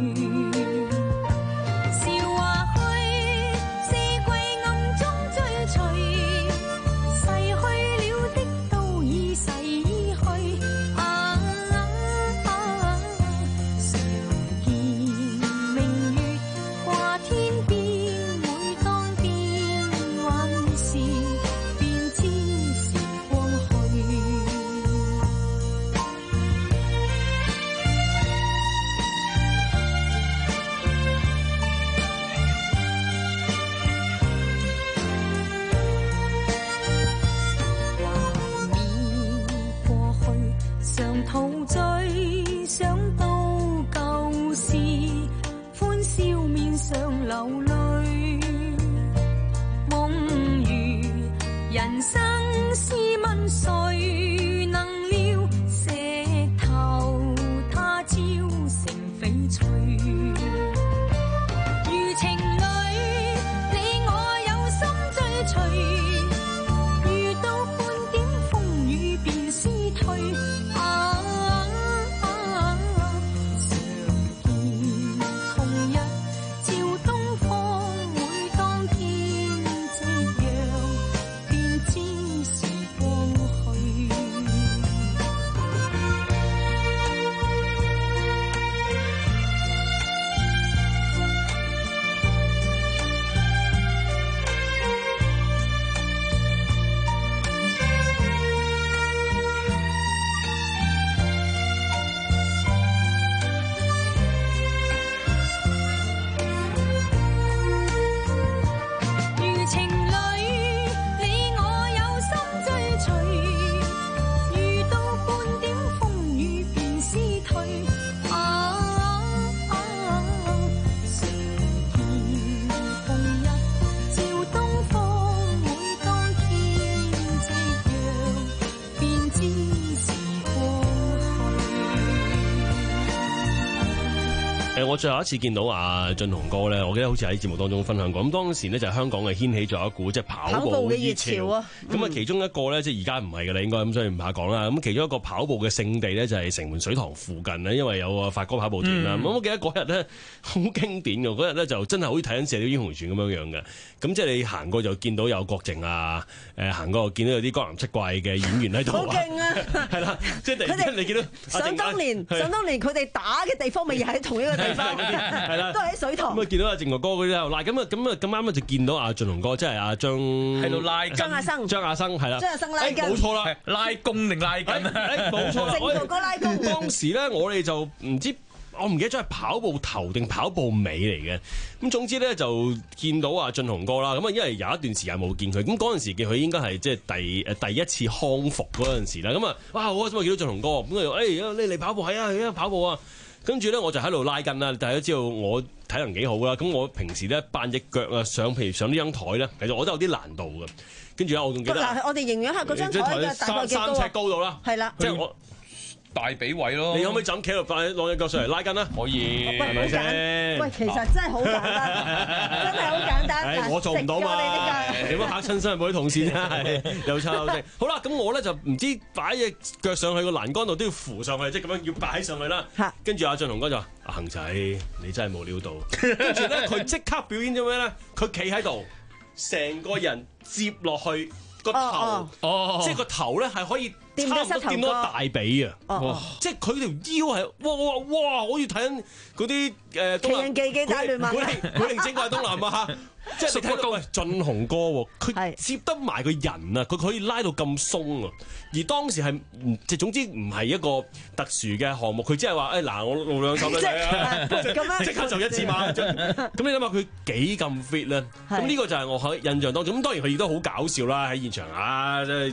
我最後一次見到阿俊雄哥咧，我記得好似喺節目當中分享過。咁當時呢，就係香港係掀起咗一股即係跑步嘅熱潮啊！咁啊，其中一個咧即係而家唔係㗎啦，應該咁，所以唔怕講啦。咁其中一個跑步嘅聖地咧就係城門水塘附近咧，因為有個發哥跑步團啦。咁、嗯、我記得嗰日咧好經典嘅，嗰日咧就真係好似睇緊《射雕英雄傳》咁樣樣嘅。咁即係你行過就見到有郭靖啊，誒行過就見到有啲江南七怪嘅演員喺度。好勁啊！係啦，即係突然間你見到想當年，想當年佢哋打嘅地方咪又喺同一個地方。 係啦， 都喺水塘。 咁啊，見到阿靖哥哥嗰啲喺度拉，咁啊，咁啊，咁啱啊，就見到阿俊雄哥，即係阿張喺度拉筋。 張亞生， 張亞生係啦， 張亞生拉筋， 冇錯啦， 拉弓定拉筋？ 冇錯啦， 靖哥哥拉筋。 當時咧，我哋就唔知，我唔記得咗係跑步頭定跑步尾嚟嘅。咁總之咧，就見到阿俊雄哥啦。咁啊，因為有一段時間冇見佢，咁嗰陣時見佢應該係即係第誒第一次康復嗰陣時啦。咁啊，哇！好開心啊，見到俊雄哥，咁啊，誒，你嚟跑步係啊，係啊，跑步啊！跟住咧，我就喺度拉筋啦。大家都知道我體能幾好啦。咁我平時咧扮隻腳啊上，譬如上呢張台咧，其實我都有啲難度嘅。跟住咧，我仲記得嗱，我哋形容一下嗰張台嘅大概幾高啊？ 三尺高度啦， 係啦， 即係我大髀位咯。 你可唔可以就咁企度，快攞隻腳上嚟拉筋啊？可以，係咪先？ 喂，其實真係好簡單，真係好簡單。 我做唔到嘛？點解嚇親身嗰啲同事真係又臭又正？好啦，咁我咧就唔知擺隻腳上去個欄杆度都要扶上去，即係咁樣要擺上去啦。跟住阿俊雄哥就話：阿恒仔，你真係冇料到。跟住咧，佢即刻表演咗咩咧？佢企喺度，成個人接落去個頭， 哦哦、 即係個頭咧係可以。 掂到膝頭哥， 掂到大髀啊！ 哦、 即係佢條腰係哇哇哇！好似睇緊嗰啲誒奇人記記大亂麻， 古靈古靈精怪東南啊！即係你睇到喂俊雄哥喎，佢接得埋個人啊！佢可以拉到咁鬆啊！而當時係即係總之唔係一個特殊嘅項目，佢只係話誒嗱，我露兩手俾你啊！即刻就一字馬。咁你諗下佢幾咁 fit 咧？咁呢個就係我喺印象當中。咁當然佢亦都好搞笑啦！喺現場啊，即係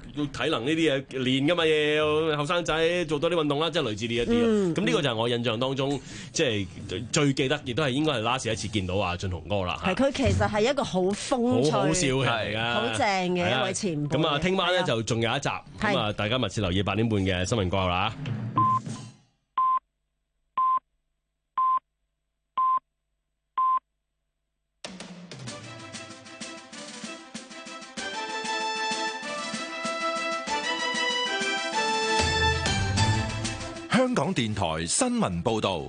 要體能呢啲嘢練噶嘛，要後生仔做多啲運動啦，即係類似呢一啲咯。咁呢、嗯、個就係我印象當中即係最記得，亦都係應該係 last 一次見到阿俊雄哥啦。 係佢其實係一個好風趣、 好好笑嘅嚟㗎， 好正嘅一位前輩。 咁啊，聽晚咧就仲有一集，咁啊，大家密切留意八點半嘅新聞過後啦。 香港電台新聞報道，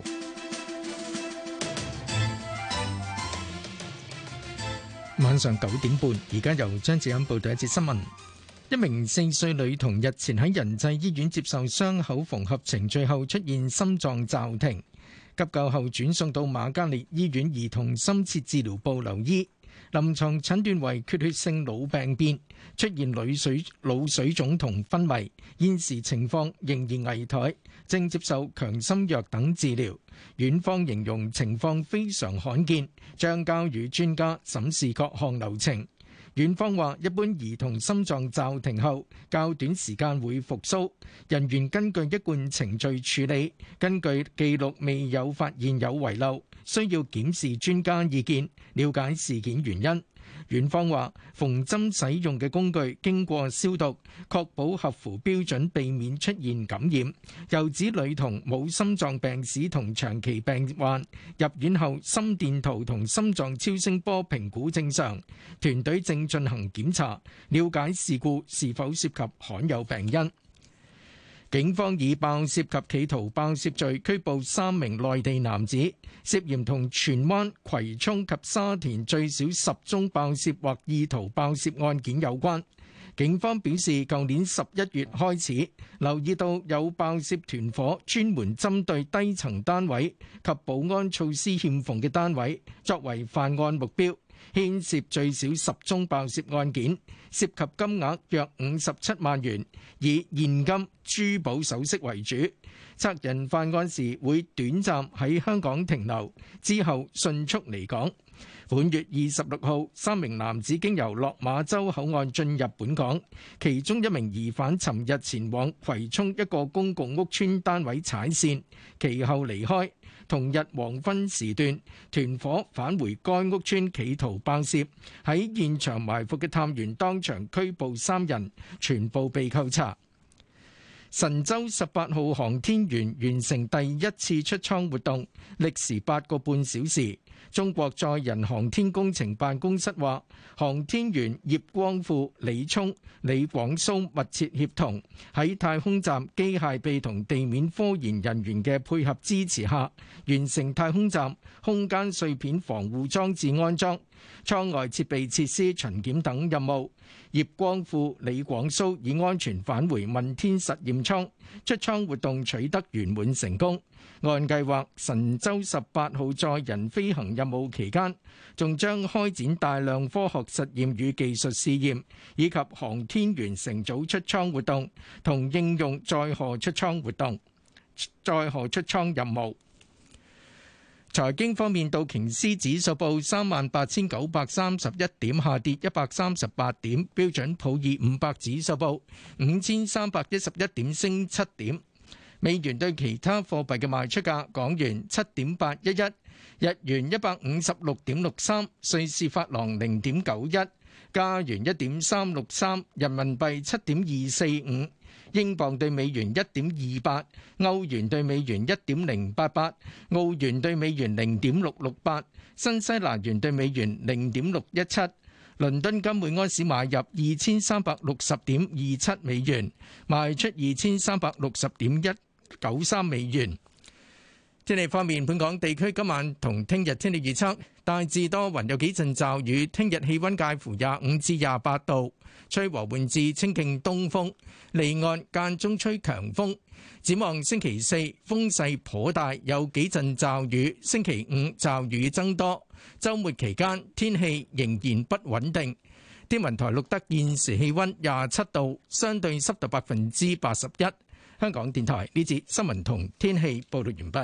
晚上九點半，而家由張子欣報道一節新聞。一名四歲女童日前喺仁濟醫院接受傷口縫合程序後出現心臟驟停，急救後轉送到瑪嘉烈醫院兒童深切治療部留醫，臨床診斷為缺血性腦病變，出現腦水腦水腫同昏迷，現時情況仍然危殆，正接受強心藥等治療。院方形容情況非常罕見，將交予專家審視各項流程。院方話，一般兒童心臟驟停後較短時間會復甦，人員根據一貫程序處理，根據記錄未有發現有遺漏，需要檢視專家意見，了解事件原因。院方話，縫針使用嘅工具經過消毒，確保合乎標準，避免出現感染。又指女童冇心臟病史同長期病患，入院後心電圖同心臟超聲波評估正常。團隊正進行檢查，了解事故是否涉及罕有病因。警方以爆竊及企圖爆竊罪拘捕三名內地男子，涉嫌同荃灣、葵涌及沙田最少十宗爆竊或意圖爆竊案件有關。警方表示，舊年十一月開始留意到有爆竊團伙專門針對低層單位及保安措施欠奉嘅單位作為犯案目標，牽涉最少十宗爆竊案件，涉及金額約五十七萬元，以現金、珠寶首飾為主。賊人犯案時會短暫喺香港停留，之後迅速離港。本月二十六號，三名男子經由落馬洲口岸進入本港，其中一名疑犯尋日前往葵涌一個公共屋邨單位踩線，其後離開。同日黃昏時段，團伙返回該屋邨企圖爆竊，喺現場埋伏嘅探員當場拘捕三人，全部被扣查。神舟十八號航天員完成第一次出艙活動，歷時八個半小時。中國載人航天工程辦公室話，航天員葉光富、李聰、李廣蘇密切協同，喺太空站機械臂同地面科研人員嘅配合支持下，完成太空站空間碎片防護裝置安裝、艙外設備設施巡檢等任務。葉光富、李廣蘇已安全返回問天實驗艙，出艙活動取得圓滿成功。按計劃，神舟十八號載人飛行任務期間，仲將開展大量科學實驗與技術試驗，以及航天員乘組出艙活動同應用載荷出艙活動、載荷出艙任務。財經方面，道瓊斯指數報三萬八千九百三十一點，下跌一百三十八點；標準普爾五百指數報五千三百一十一點，升七點。美元對其他貨幣嘅賣出價：港元七點八一一，日元一百五十六點六三，瑞士法郎零點九一，加元一點三六三，人民幣七點二四五。英鎊對美元一點二八，歐元對美元一點零八八，澳元對美元零點六六八，新西蘭元對美元零點六一七。倫敦金每安士買入二千三百六十點二七美元，賣出二千三百六十點一九三美元。天氣方面，本港地區今晚同聽日天氣預測大致多雲，有幾陣驟雨。聽日氣溫介乎廿五至廿八度，吹和緩至清勁東風，離岸間中吹強風。展望星期四風勢頗大，有幾陣驟雨。星期五驟雨增多，週末期間天氣仍然不穩定。天文台錄得現時氣溫廿七度，相對濕度百分之八十一。香港電台呢節新聞同天氣報道完畢。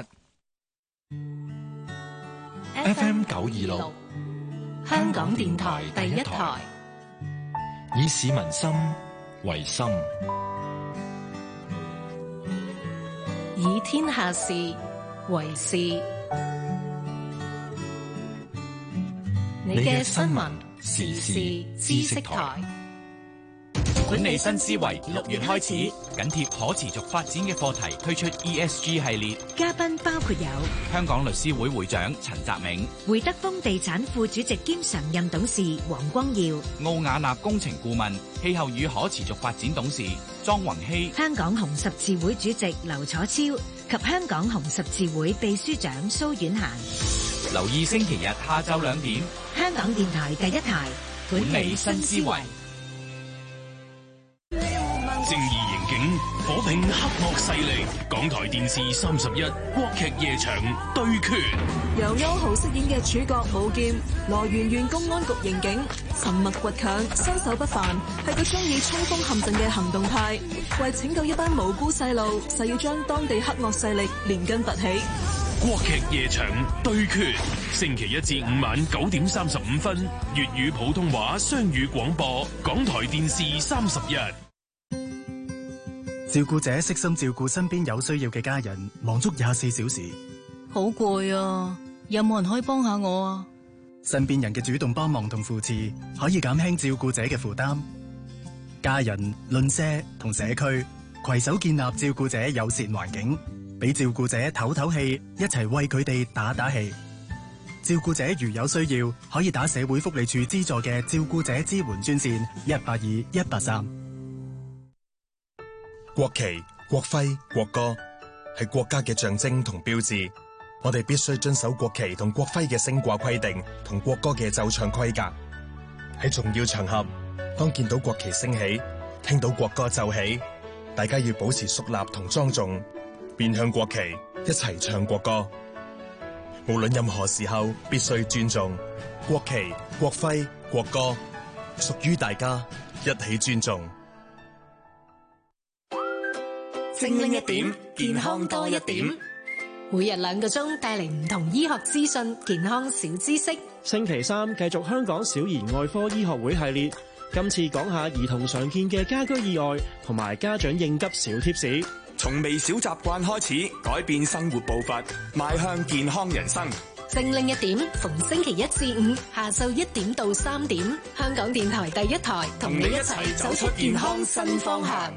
F M 九二六，香港電台第一台，以市民心為心， 以天下事為事。你嘅新聞時事知識台。 管理新思維六月開始，緊貼可持續發展嘅課題，推出 E S G 系列。 嘉賓包括有香港律師會會長陳澤銘、 會德豐地產副主席兼常任董事黃光耀、 奧雅納工程顧問、氣候與可持續發展董事莊宏熙、 香港紅十字會主席劉楚超及香港紅十字會秘書長蘇婉嫻。 留意星期日下晝兩點， 香港電台第一台管理新思維。 正義刑警火拼黑惡勢力，港台電視三十一國劇夜場對決。 由歐豪飾演嘅主角武劍，來源縣公安局刑警，沉默倔強，身手不凡，係個中意衝鋒陷陣嘅行動派，為拯救一班無辜細路，誓要將當地黑惡勢力連根拔起。 國劇夜場對決，星期一至五晚九點三十五分，粵語普通話雙語廣播，港台電視三十一。 照顧者悉心照顧身邊有需要嘅家人，忙足廿四小時， 好攰啊！有冇人可以幫下我啊？ 身邊人嘅主動幫忙同扶持，可以減輕照顧者嘅負擔。家人、鄰舍同社區攜手建立照顧者友善環境，俾照顧者唞唞氣，一齊為佢哋打打氣。照顧者如有需要，可以打社會福利署資助嘅照顧者支援專線一八二一八三。 國旗、國徽、國歌係國家嘅象徵同標誌，我哋必須遵守國旗同國徽嘅升掛規定同國歌嘅奏唱規格。喺重要場合，當見到國旗升起，聽到國歌奏起，大家要保持肅立同莊重，面向國旗，一齊唱國歌。無論任何時候，必須尊重國旗、國徽、國歌，屬於大家，一起尊重。 精靈一點，健康多一點。每日兩個鐘帶嚟唔同醫學資訊、健康小知識。 星期三繼續香港小兒外科醫學會系列，今次講下兒童常見嘅家居意外同埋家長應急小貼士。 從微小習慣開始，改變生活步伐，邁向健康人生。 精靈一點，逢星期一至五下晝一點到三點，香港電台第一台同你一齊走出健康新方向。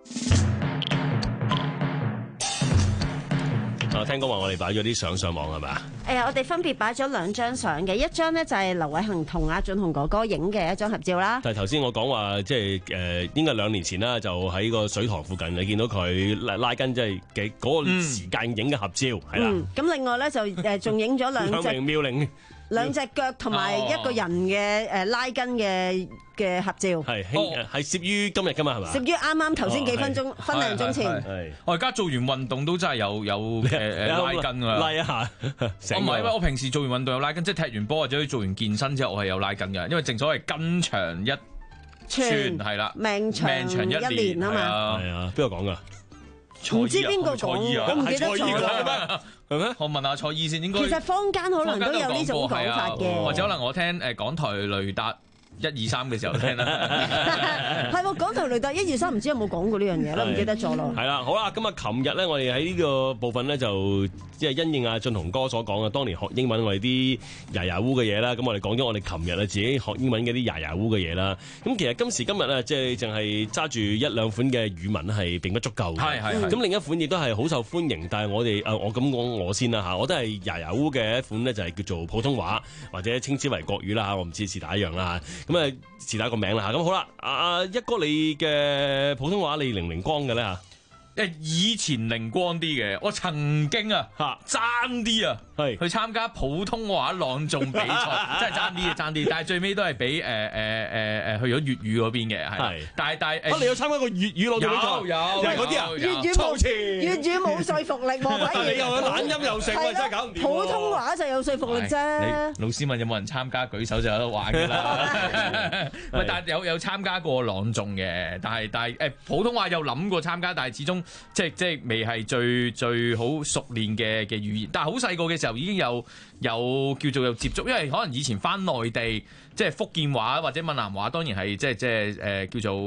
啊，聽講話我哋擺咗啲相上網係咪啊？ 誒，我哋分別擺咗兩張相嘅，一張呢就係劉偉恒同阿俊雄哥哥影嘅一張合照啦。 但係頭先我講話，即係誒，應該兩年前啦，就喺個水塘附近，你見到佢拉拉筋，即係嘅嗰個時間影嘅合照，係啦。 咁另外咧就誒，仲影咗兩隻妙齡兩隻腳同埋一個人嘅誒拉筋嘅嘅合照， 係係攝於今日㗎嘛係嘛？ 攝於啱啱頭先幾分鐘分零鐘前。 我而家做完運動都真係有有誒誒拉筋㗎， 拉一下。 我唔係，因為我平時做完運動有拉筋，即係踢完波或者做完健身之後，我係有拉筋㗎。因為正所謂筋長一寸係啦， 命長一年啊嘛。 係啊，邊個講㗎？ 唔知邊個講，我唔記得咗。 係咩？我問下蔡醫先，應該其實坊間可能都有呢種講法嘅， 或者可能我聽誒港台雷達一二三嘅時候聽啦。 係喎，港台雷達一二三唔知有冇講過呢樣嘢啦，唔記得咗咯。 係啦，好啦，咁啊，琴日咧，我哋喺呢個部分咧，就即係因應阿俊雄哥所講嘅，當年學英文為啲牙牙烏嘅嘢啦。咁我哋講咗我哋琴日啊自己學英文嘅啲牙牙烏嘅嘢啦。咁其實今時今日啊，即係淨係揸住一兩款嘅語文係並不足夠嘅。 係係。 咁另一款亦都係好受歡迎，但係我哋誒我咁講我先啦嚇，我都係牙牙烏嘅一款咧，就係叫做普通話或者稱之為國語啦嚇，我唔知是但一樣啦嚇。咁啊，是但一個名啦嚇。咁好啦，阿一哥你嘅普通話你靈唔靈光嘅咧嚇？ 誒以前靈光啲嘅，我曾經啊嚇爭啲啊，係去參加普通話朗誦比賽，真係爭啲嘅爭啲，但係最尾都係俾誒誒誒誒去咗粵語嗰邊嘅，係。但係但係誒， 你有參加過粵語朗誦比賽？有有，又係嗰啲啊？ 粵語冇粵語冇說服力喎，反而你又有懶音又成，真係搞唔掂。 普通話就有說服力啫。 老師問有冇人參加，舉手就有得玩㗎啦。唔係，但係有有參加過朗誦嘅，但係但係誒普通話有諗過參加，但係始終。即係即係未係最最好熟練嘅嘅語言，但係好細個嘅時候已經有有叫做有接觸，因為可能以前返內地，即係福建話或者閩南話，當然係即係即係誒叫做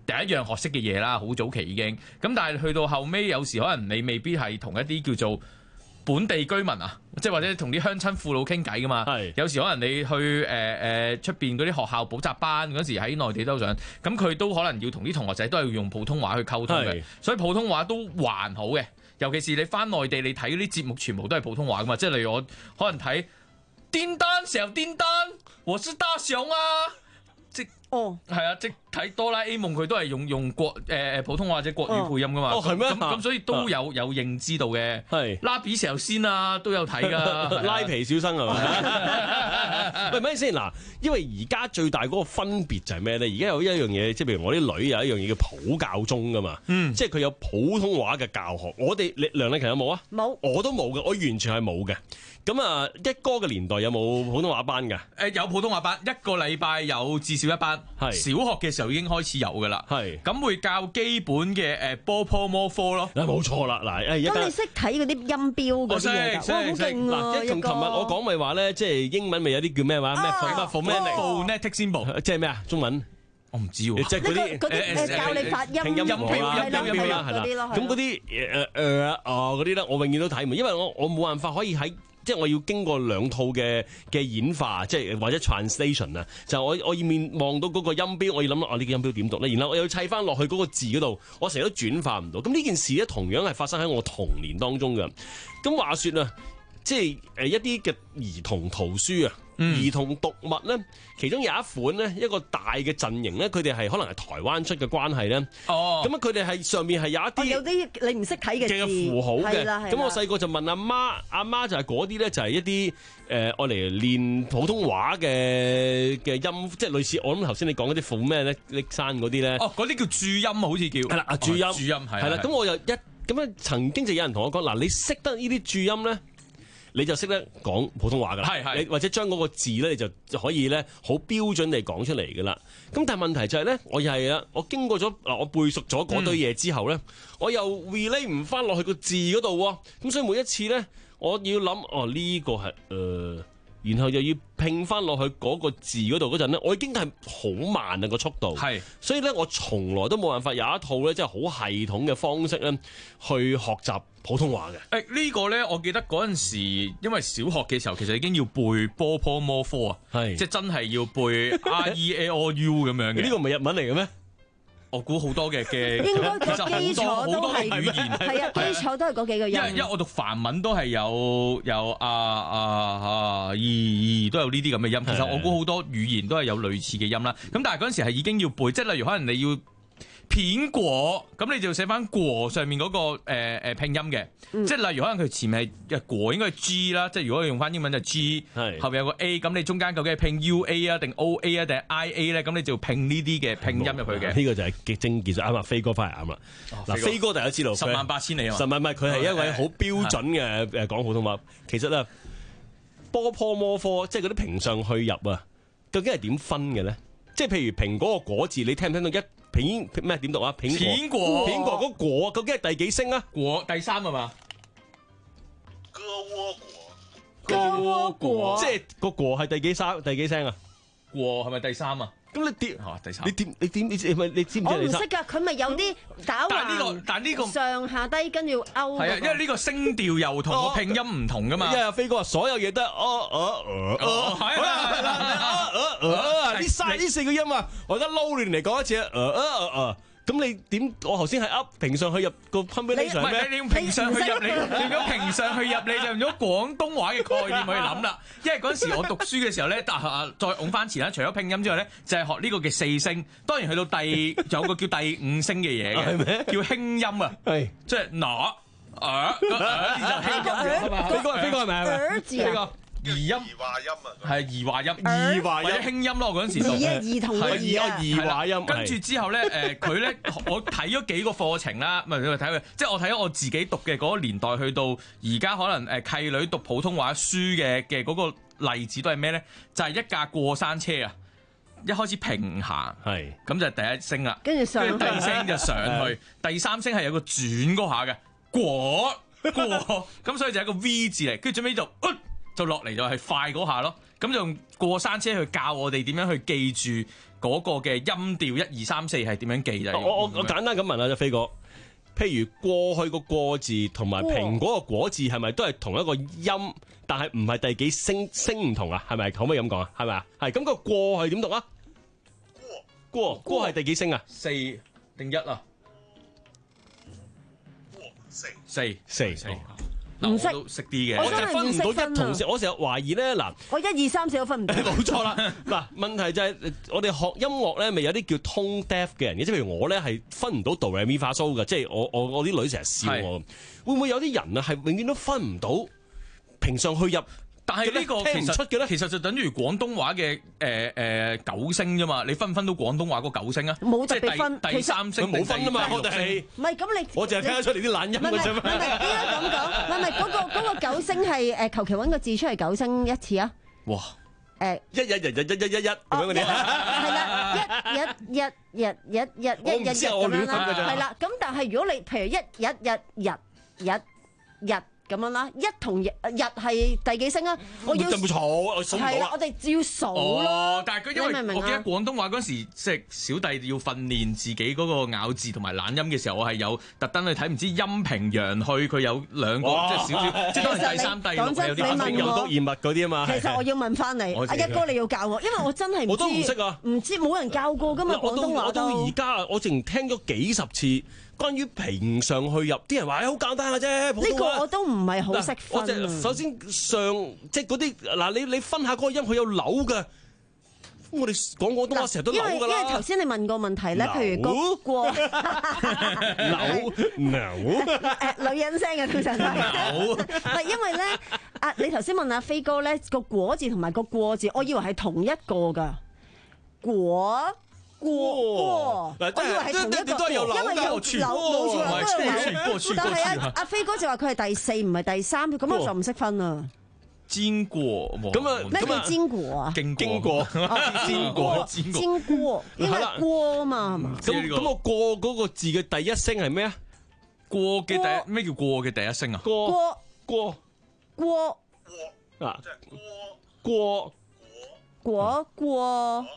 第一樣學識嘅嘢啦，好早期已經。咁但係去到後尾，有時可能你未必係同一啲叫做本地居民啊，即係或者同啲鄉親父老傾偈噶嘛。有時可能你去誒誒出邊嗰啲學校補習班嗰時喺內地都想，咁佢都可能要同啲同學仔都係要用普通話去溝通嘅，所以普通話都還好嘅。尤其是你翻內地，你睇嗰啲節目全部都係普通話噶嘛，即係例如我可能睇叮當小叮當，我是大雄啊，即哦係啊，即睇哆啦 A 夢佢都係用用國誒誒、呃、普通話或者國語配音噶嘛。 哦係咩？ 咁咁所以都有有認知道嘅。係拉比時候先啊，都有睇噶。 拉皮小生係咪？喂，咪先嗱，因為而家最大嗰個分別就係咩咧？而家有一樣嘢，即係譬如我啲女有一樣嘢叫普教中噶嘛，嗯、即係佢有普通話嘅教學。我哋你梁麗琴有冇啊？ 冇， 我都冇嘅，我完全係冇嘅。咁啊，一哥嘅年代有冇普通話班㗎？ 誒有普通話班，一個禮拜有至少一班。係小學嘅時候已經開始有㗎啦。係咁會教基本嘅誒波坡摩科咯。嗱冇錯啦，嗱誒一咁你識睇嗰啲音標嗰啲嘢㗎？哇，好勁啊！ 嗱，一同琴日我講咪話咧，即係英文咪有啲叫咩話咩 phonetic symbol，即係咩啊？中文我唔知喎，即係嗰啲嗰啲誒教你發音拼音音標啦， 音標啦，係啦。咁嗰啲誒誒啊嗰啲咧，我永遠都睇唔明，因為我我冇辦法可以喺。即係我要經過兩套嘅嘅演化，即係或者 translation 啊，就我我要面望到嗰個音標，我要諗啊呢個音標點讀咧，然後我要砌翻落去嗰個字嗰度，我成日都轉化唔到。咁呢件事咧，同樣係發生喺我童年當中嘅。咁話說啊，即係誒一啲嘅兒童圖書啊。嗯、兒童讀物咧，其中有一款咧，一個大嘅陣營咧，佢哋係可能係台灣出嘅關係咧。哦，咁啊，佢哋係上面係有一啲、哦、有啲你唔識睇嘅嘅符號嘅。咁我細個就問阿媽，阿媽就係嗰啲咧，就係一啲誒，我嚟練普通話嘅嘅音，即係類似我諗頭先你講嗰啲符咩咧，歷山嗰啲咧。哦， 嗰啲叫注音好似叫。係啦， 注音， 注音係。 係啦，咁我又一咁樣曾經就有人同我講，嗱，你識得呢啲注音咧？你就識得講普通話噶啦，係係，你或者將嗰個字咧，你就可以咧好標準地講出嚟噶啦。咁但係問題就係咧，我又係啊，我經過咗嗱，我背熟咗嗰堆嘢之後咧，嗯、我又 relate 唔翻落去個字嗰度喎。咁所以每一次咧，我要諗哦呢、呢個係誒、呃，然後又要拼翻落去嗰個字嗰度嗰陣咧，我已經係好慢啊個速度。係，所以咧我從來都冇辦法有一套咧即係好系統嘅方式咧去學習普通話嘅。 誒、這個、呢個咧，我記得嗰陣時，因為小學嘅時候其實已經要背波坡摩科啊，係即係真係要背 R E A O U 咁樣嘅。 呢個唔係日文嚟嘅咩？ 我估好多嘅嘅， 應該其實基礎都係語言， 係啊，基礎都係嗰幾個音。 因為因為我讀梵文都係有有啊啊啊咦咦都有呢啲咁嘅音。其實我估好多語言都係有類似嘅音啦。咁但係嗰陣時係已經要背，即係例如可能你要片果，咁你就要寫翻果上面嗰、那個誒、呃、拼音嘅，嗯、即係例如可能佢前面係果應該係 G 啦，即係如果你用翻英文就 G，後面有個 A， 咁你中間究竟係拼 U A 啊定 O A 啊定係 I A 咧？咁你就要拼呢啲嘅拼音入去嘅。 呢個就係極精技術啱啦，飛哥翻嚟啱啦。嗱、哦，飛哥大家知道， 十萬八千里啊， 十萬唔係佢係一位好標準嘅誒講普通話。其實咧，波坡摩科即係嗰啲平上去入啊，究竟係點分嘅咧？即係譬如蘋果個果字，你聽唔聽到一？片咩點讀啊？蘋果， 蘋果， 蘋果嗰果究竟係第幾聲啊？ 果第三係嘛？ 歌窩果，歌窩果，即係個果係第幾聲？第幾聲啊？ 果係咪第三啊？ 咁你點？ 哦，第三。 你點？你點？你知唔知？你知唔知？ 我唔識㗎，佢咪有啲打橫。 但呢個，但呢個上下低跟住勾。 係啊，因為呢個聲調又同個拼音唔同㗎嘛。 因為飛哥話所有嘢都係哦哦哦，係啦係啦，哦哦哦，呢三呢四個音啊，我而家撈亂嚟講一次啊，哦哦哦。咁你點？我頭先係 up 平上去入個 combination 唔係你用平上去入，你用咗平上去入，你就用咗廣東話嘅概念去諗啦。因為嗰陣時我讀書嘅時候咧，啊再講翻前啦，除咗拼音之外咧，就係學呢個嘅四聲。當然去到第有個叫第五聲嘅嘢嘅，叫輕音啊，係即係嗱啊個啊就輕音啊嘛。飛哥飛哥係咪啊？ 兒字啊。 兒音，兒化音啊，係兒化音，兒化音或者輕音咯。嗰陣時讀兒兒童嘅兒啊， 兒化音。 跟住之後咧，誒佢咧，我睇咗幾個課程啦，唔係你睇佢，即係我睇咗我自己讀嘅嗰個年代，去到而家可能誒契女讀普通話書嘅嘅嗰個例子都係咩咧？就係、是、一架過山車啊！一開始平行，係咁就係第一聲啦， 跟住上， 跟住第二聲就上去，第三聲係有個轉嗰下嘅，過過，咁所以就係一個 V 字嚟，跟住最尾就。呃就落嚟就係快嗰下咯，咁就用過山車去教我哋點樣去記住嗰個嘅音調一二三四係點樣記啫？ 我我我簡單咁問下啫，飛哥。譬如過去個過字同埋蘋果個果字係咪都係同一個音，但係唔係第幾聲聲唔同啊？係咪可唔可以咁講啊？係咪啊？係咁個過係點讀啊？過過係第幾聲啊？ 四定一啊？四四四四。 唔識識啲嘅， 我就分唔到一同四。我成日懷疑咧，嗱， 我一二三四都分唔到。 冇錯啦，嗱，問題就係我哋學音樂咧，咪有啲叫 tone deaf 嘅人嘅，即係譬如我咧係分唔到哆來咪發蘇嘅，即係我我我啲女成日笑我，會唔會有啲人啊係永遠都分唔到平上去入？ 但係呢個聽唔出嘅咧， 其實就等於廣東話嘅誒誒九聲啫嘛，你分唔分到廣東話嗰九聲啊？ 冇特別分， 第三聲冇分啊嘛，我哋係唔係咁你？ 我淨係聽得出嚟啲懶音嘅啫嘛。 唔係唔係，應該咁講，唔係唔係嗰個嗰個九聲係誒，求其揾個字出嚟九聲一次啊！ 哇！ 誒， 一日日日一一一一咁樣嗰啲， 係啦，一一一日日日一日日咁樣啦，係啦。咁但係如果你譬如一日日日日日咁樣啦，一同日日係第幾聲啊？我要冇錯，我數唔到係啦，我哋要數咯。 但係佢因為我記得廣東話嗰時，即係小弟要訓練自己嗰個咬字同埋懶音嘅時候，我係有特登去睇，唔知陰平陽去，佢有兩個即係少少，即係可能第三、第六係有啲分別， 有讀言物嗰啲啊嘛。 其實我要問翻你，阿一哥你要教我，因為我真係唔知， 我都唔識啊， 唔知冇人教過噶嘛廣東話都。 我到而家我淨聽咗幾十次。關於平上去入，啲人話好簡單嘅啫。 呢個我都唔係好識分。 我就首先上即係嗰啲嗱，你你分下嗰個音，佢有扭嘅。我哋講廣東話成日都扭㗎啦。 因為頭先你問個問題咧，譬如個過扭扭誒女人聲嘅通常都係。唔係因為咧，啊你頭先問阿飛哥咧個果字同埋個過字，我以為係同一個㗎果。過，我以為係同一個，因為有扭冇錯啦，都係但係阿阿飛哥就話佢係第四，唔係第三，咁我就唔識分啦。 煎過咁啊？ 咩叫煎過啊？ 經經過， 煎過， 煎過，應該係過啊嘛，係嘛？ 咁咁我過嗰個字嘅第一聲係咩啊？ 過嘅第咩叫過嘅第一聲啊？ 過過過啊過過過。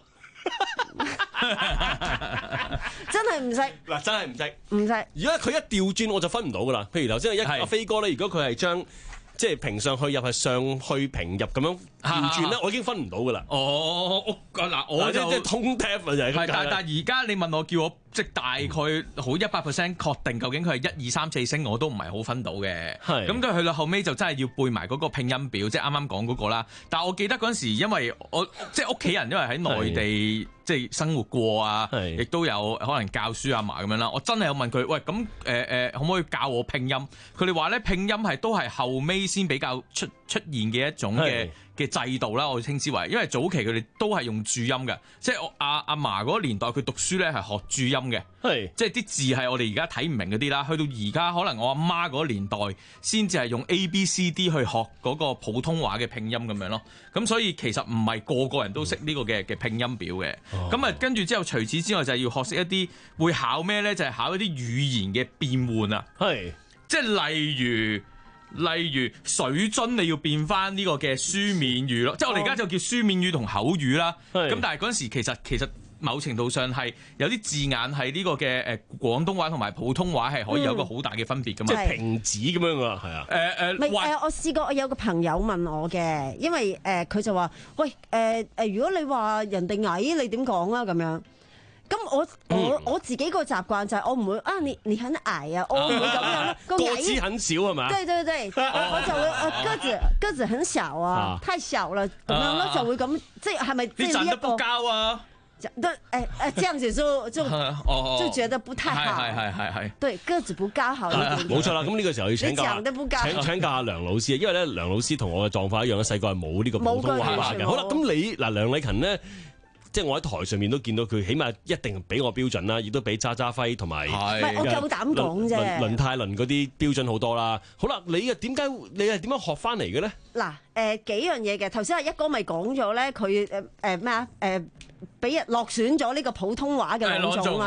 真係唔識嗱，真係唔識， 唔識。 如果佢一調轉，我就分唔到噶啦。譬如頭先一阿飛哥咧，如果佢係將即係平上去入係上去平入咁樣調轉咧，我已經分唔到噶啦。 哦，嗱，我就即係通 tap 啊，就係咁。 但但而家你問我叫我即係大概好一百 percent 確定究竟佢係一二三四聲，我都唔係好分到嘅。係咁，佢去到後尾就真係要背埋嗰個拼音表，即係啱啱講嗰個啦。但係我記得嗰陣時，因為我即係屋企人，因為喺內地即係生活過啊，亦都有可能教書阿嫲咁樣啦。我真係有問佢，喂，咁誒誒，可唔可以教我拼音？佢哋話咧，拼音係都係後尾先比較出出現嘅一種嘅嘅制度啦，我稱之為，因為早期佢哋都係用注音嘅，即係我阿阿嫲嗰個年代，佢讀書咧係學注音嘅，係即係啲字係我哋而家睇唔明嗰啲啦。去到而家可能我阿媽嗰個年代先至係用 A B C D 去學嗰個普通話嘅拼音咁樣咯。咁所以其實唔係個個人都識呢個嘅嘅拼音表嘅。咁啊、哦，跟住之後除此之外就係要學識一啲會考咩咧？就係、是、考一啲語言嘅變換啊，係即係例如。例如水樽你要變翻呢個嘅書面語咯，即係我哋而家就叫書面語同口語啦。咁、哦、但係嗰陣時其實其實某程度上係有啲字眼係呢個嘅誒廣東話同埋普通話係可以有個好大嘅分別噶嘛，嗯、即係平指咁樣啊，係啊。誒誒， 唔係誒，我試過我有個朋友問我嘅，因為誒佢、呃、就話喂誒誒、呃，如果你話人哋矮，你點講啊咁樣？咁我我我自己個習慣就係我唔會啊，你你很矮啊，我唔會咁樣咯。 個子很少係咪？ 對對對，我我就會誒個子個子很小啊，太小了咁樣咯，就會咁即係係咪即係呢一個？你長得不高啊？對誒誒，這樣子就就就覺得不太好。 係係係係。 對，個子不高好一點。 冇錯啦，咁呢個時候要請教請請教阿梁老師，因為咧梁老師同我嘅狀況一樣咧，細個係冇呢個普通話嘅。好啦，咁你嗱梁禮勤咧。即係我喺台上面都見到佢，起碼一定比我標準啦，亦都比渣渣輝同埋唔係我夠膽講啫。 倫泰倫嗰啲標準好多啦。好啦，你啊點解你係點樣學翻嚟嘅咧？ 嗱誒幾樣嘢嘅，頭先阿一哥咪講咗咧，佢誒誒咩啊誒俾人落選咗呢個普通話嘅兩種啊嘛。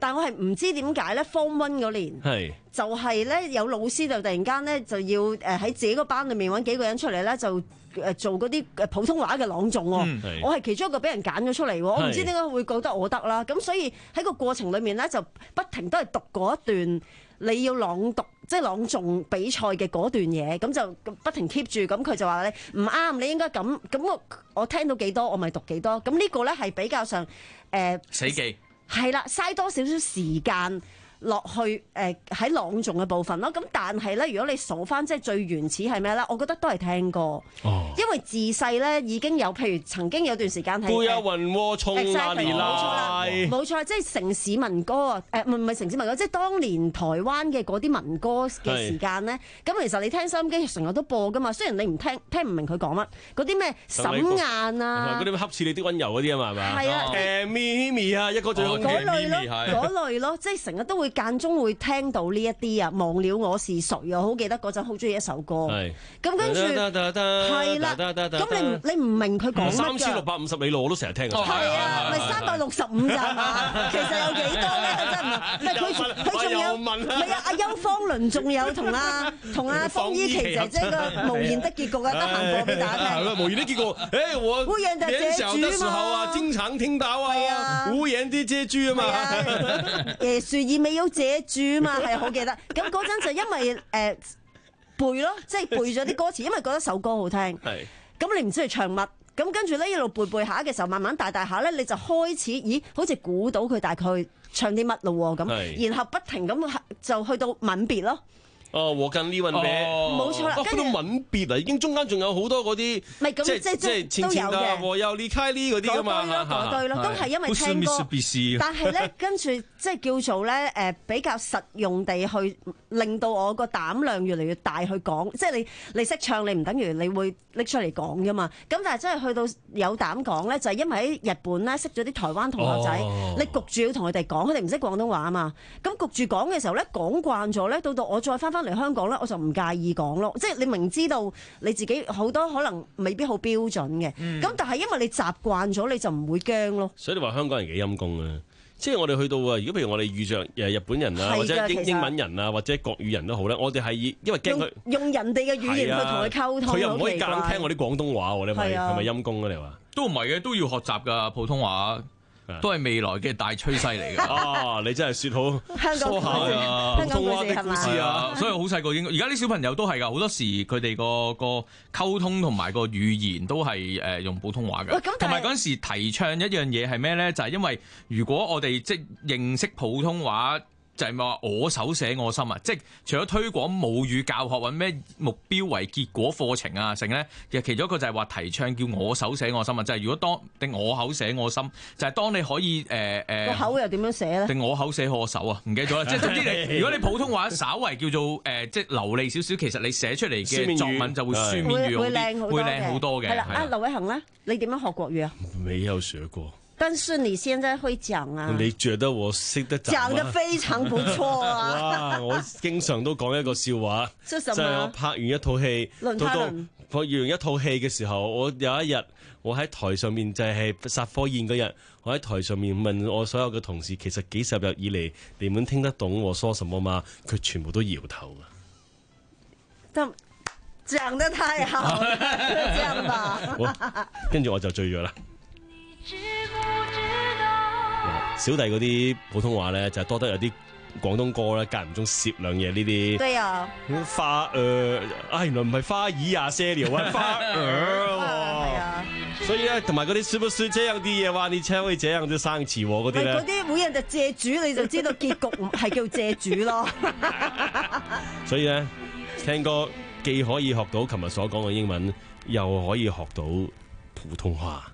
但我係唔知點解咧 Form One 嗰年係就係咧有老師就突然間咧就要誒喺自己個班裏面揾幾個人出嚟咧就誒做嗰啲誒普通話嘅朗誦喎。 嗯我係其中一個俾人揀咗出嚟喎，我唔知點解會覺得我得啦。咁所以喺個過程裏面咧就不停都係讀嗰一段你要朗讀即係朗誦比賽嘅嗰段嘢，咁就不停 keep 住。咁佢就話咧唔啱，你應該咁咁我我聽到幾多我咪讀幾多。咁呢個咧係比較上誒、呃、 死記係啦，嘥多少少時間落去誒喺、呃、朗誦嘅部分咯。咁但係咧，如果你數翻即係最原始係咩咧？我覺得都係聽歌，哦、因為自細咧已經有，譬如曾經有段時間係不要問我從哪裡來， 冇錯，即係城市民歌啊！誒唔係城市民歌，即係當年台灣嘅嗰啲民歌嘅時間咧。咁其實你聽收音機成日都播噶嘛，雖然你唔聽聽唔明佢講乜，嗰啲咩沈雁啊， 嗰啲恰似你的溫柔嗰啲啊嘛，係咪？ 係啊， 誒咪咪啊，一個最好嘅咪咪係嗰類咯，即係成日都會間中會聽到呢一啲啊，忘了我是誰啊，好記得嗰陣好中意一首歌。係。咁跟住係啦，咁你唔你唔明佢講乜㗎？ 三千六百五十里路我都成日聽㗎。 係啊，咪三百六十五咋嘛？其實有幾多咧？真係唔係，唔係佢佢仲有，唔係啊！阿邱芳倫仲有同阿同阿方依琪姐姐個無言的結局啊，得閒播俾大家聽。 無言的結局，誒我無言的結局嘅時候啊，經常聽到啊，無言的結局啊嘛。 誒樹葉未有這住啊嘛，係好記得。咁嗰陣就因為誒、呃、背咯，即係背咗啲歌詞，因為覺得首歌好聽。係。咁你唔知佢唱乜，咁跟住咧一路背背下嘅時候，慢慢大大下咧，你就開始，咦，好似估到佢大概唱啲乜咯喎咁，然後不停咁就去到吻別咯。 哦，我跟呢份名， 冇錯啦。 跟住吻別啊，已經中間仲有好多嗰啲， 即係即係即係都有嘅。和又離開呢嗰啲㗎嘛， 嗰堆咯，都係因為聽歌。但係咧，跟住即係叫做咧誒比較實用地去令到我個膽量越嚟越大去講，即係你你識唱，你唔等於你會拎出嚟講㗎嘛。咁但係真係去到有膽講咧，就係因為喺日本咧識咗啲台灣同學仔，你焗住要同佢哋講，佢哋唔識廣東話啊嘛。咁焗住講嘅時候咧，講慣咗咧，到到我再翻翻嚟香港咧，我就唔介意講咯。即係你明知道你自己好多可能未必好標準嘅，咁、嗯、但係因為你習慣咗，你就唔會驚咯。 所以你話香港人幾陰功啊？即係我哋去到啊，如果譬如我哋遇着誒日本人啊，或者英英文人啊，或者國語人都好咧，我哋係因為驚佢用，用人哋嘅語言去同佢溝通， 佢又唔可以夾硬聽我啲廣東話喎，你咪係咪陰功啊？你話都唔係嘅，都要學習㗎普通話。都係未來嘅大趨勢嚟嘅。 啊，你真係説好香港故事啊， 普通話的故事啊， 所以好細個應該。而家啲小朋友都係㗎，好多時佢哋個個溝通同埋個語言都係誒用普通話㗎。同埋嗰陣時提倡一樣嘢係咩咧？就係因為如果我哋即係認識普通話。就係話我手寫我心啊！即係除咗推廣母語教學揾咩目標為結果課程啊，成咧其實其中一個就係話提倡叫我手寫我心啊！就係、是、如果當定我口寫我心，就係、是、當你可以誒誒，個、呃、 口又點樣寫咧？ 定我口寫我手啊？唔記得咗啦！即係總之你，如果你普通話稍為叫做誒、呃、即係流利少少，其實你寫出嚟嘅作文就會書面語會靚好多嘅， 會靚好多嘅。 係啦，啊劉偉恒咧，你點樣學國語啊？ 未有學過。 但是你現在會講啊？ 你覺得我識得講？ 講得非常不錯啊！ 哇！我經常都講一個笑話， 即係我拍完一套戲，到到拍完一套戲嘅時候，我有一日我喺台上面就係殺科宴嗰日，我喺台上面問我所有嘅同事，其實幾十日以嚟，你們聽得懂我說什麼嗎？佢全部都搖頭啊！ 但講得太好了，就這樣吧。 跟住我就醉咗啦。小弟嗰啲普通話咧，就係多得有啲廣東歌咧，間唔中攝兩嘢呢啲。 對啊。 花誒啊，原來唔係花兒啊，謝了啊，花兒喎。係啊。所以咧，同埋嗰啲是不是這樣啲嘢話，你才會這樣就生詞嗰啲咧。 嗰啲每人就借主，你就知道結局係叫借主咯。 所以咧，聽歌既可以學到琴日所講嘅英文，又可以學到普通話。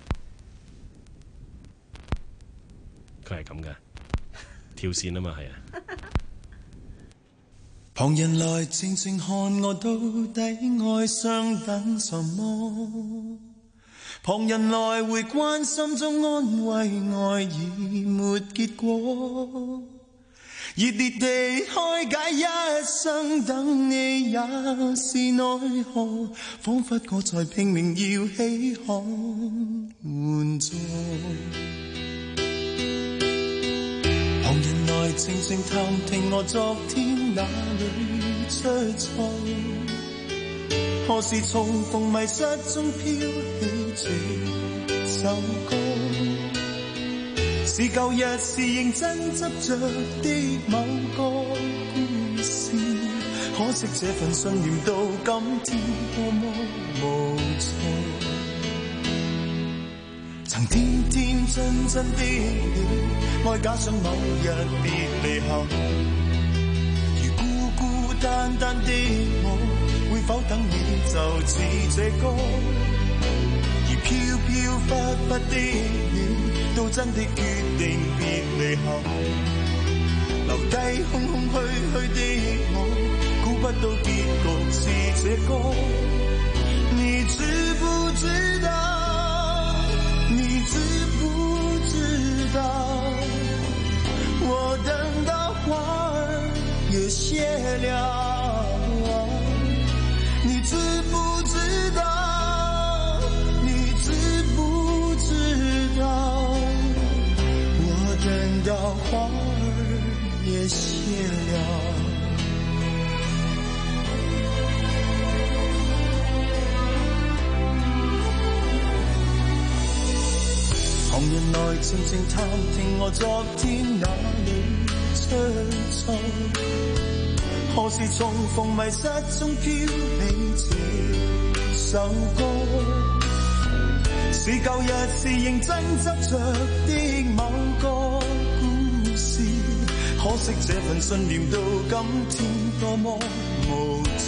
佢係咁嘅，跳線啊嘛，係啊。 旁人來靜靜看我，到底愛上等什麼？旁人來回關心中安慰，愛已沒結果。熱烈地開解一生等你，也是奈何。彷彿我在拼命要起航援助。旁人來靜靜探聽我昨天哪裏出錯，何時重逢迷失中飄起這首歌，是舊日是認真執着的某個故事，可惜這份信念到今天多麼無措，曾天天真真的你，愛假想某日別離後，如孤孤單單的我，會否等你就似這歌，而飄飄忽忽的你，都真的決定別離後，留低空空虛虛的我，估不到結局是這歌，你知不知道？你知不知道？我等到花兒也謝了，你知不知道？你知不知道？我等到花兒也謝了。旁人來靜靜探聽我昨天哪裏出錯，何時重逢迷失中飄起這首歌，是舊日是認真執着的某個故事，可惜這份信念到今天多麼無措，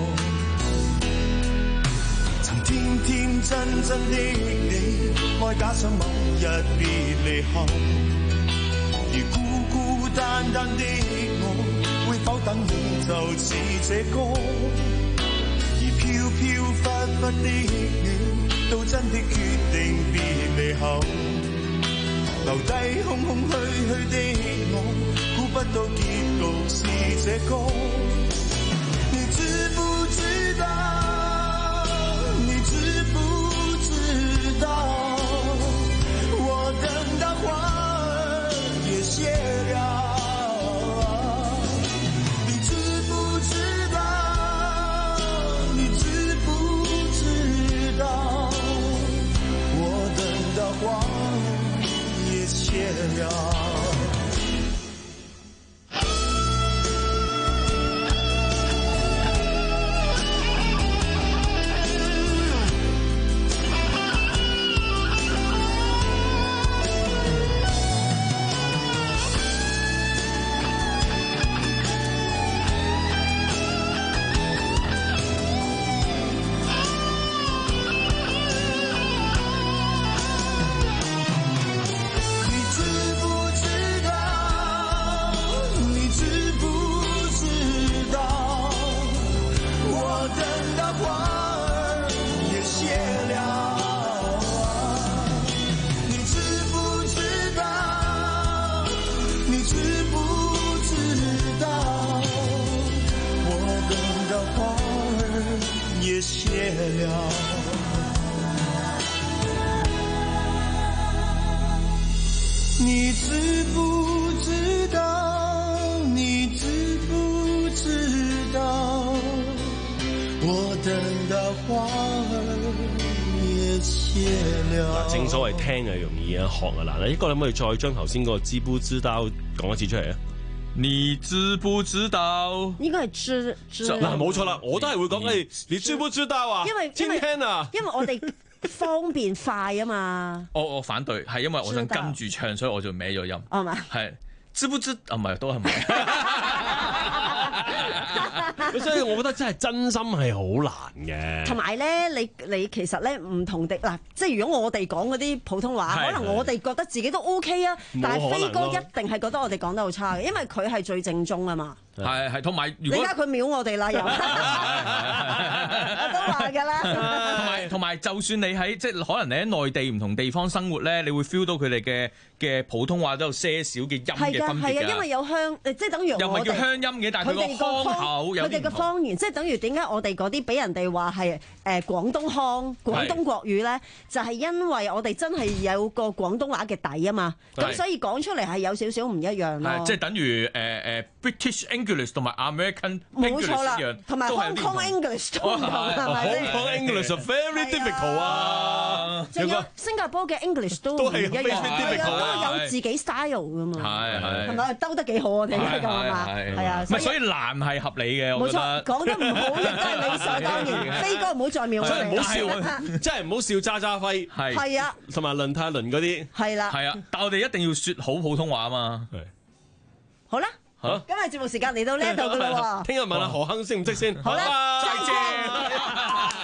曾天天真真的你，愛假想某日別離後，如孤孤單單的我，會否等你就似這歌，而飄飄忽忽的你，都真的決定別離後，留低空空虛虛的我，估不到結局是這歌，你知不知道？你知不知道？我等到花兒也謝了，你知不知道？你知不知道？我等到花兒也謝了。你知不知道？你知不知道？我等到花兒也謝了。 正所謂聽係容易啊，學啊難啊。呢個你可唔可以再將頭先個知不知道講一次出嚟啊？ 你知不知道？ 應該係知知嗱，冇錯啦，我都係會講誒，你知不知道啊？ 因為聽聽啊， 因為我哋方便快啊嘛。 我我反對，係因為我想跟住唱，所以我就歪咗音。 係嘛？ 係知不知啊？唔係都係咪？ 所以我覺得真係真心係好難嘅。 同埋咧，你你其實咧唔同的嗱，即係如果我哋講嗰啲普通話，可能我哋覺得自己都 OK 啊，但係飛哥一定係覺得我哋講得好差嘅，因為佢係最正宗啊嘛。 係係，同埋如果你而家佢秒我哋啦，又都話下㗎啦。 同埋同埋，就算你喺即係可能你喺內地唔同地方生活咧，你會 feel 到佢哋嘅嘅普通話都有些少嘅音嘅分別㗎。 係啊，因為有鄉，即係等於我哋又唔係叫鄉音嘅，但係佢個腔口有啲唔同。 佢哋嘅方言，即係等於點解我哋嗰啲俾人哋話係誒廣東腔、廣東國語咧，就係因為我哋真係有個廣東話嘅底啊嘛。咁所以講出嚟係有少少唔一樣咯。 即係等於誒誒 British English 同埋 American English 一樣， 同埋 Hong Kong English 都唔同，係咪先 ？Hong Kong English is very difficult 啊！ 仲有新加坡嘅 English 都唔一樣，係啊，都有自己 style 噶嘛。 係係， 係咪兜得幾好我哋咁啊嘛？係啊， 唔係所以難係合理嘅，我覺得。 講得唔好亦都係理所當然。飛哥唔好再描我哋， 唔好笑，真係唔好笑渣渣輝。 係係啊， 同埋倫泰倫嗰啲。 係啦。 係啊，但我哋一定要説好普通話啊嘛。 好啦。好，今日節目時間嚟到呢一度噶啦喎。 聽日問下何鏗識唔識先？ 好啦， 再見。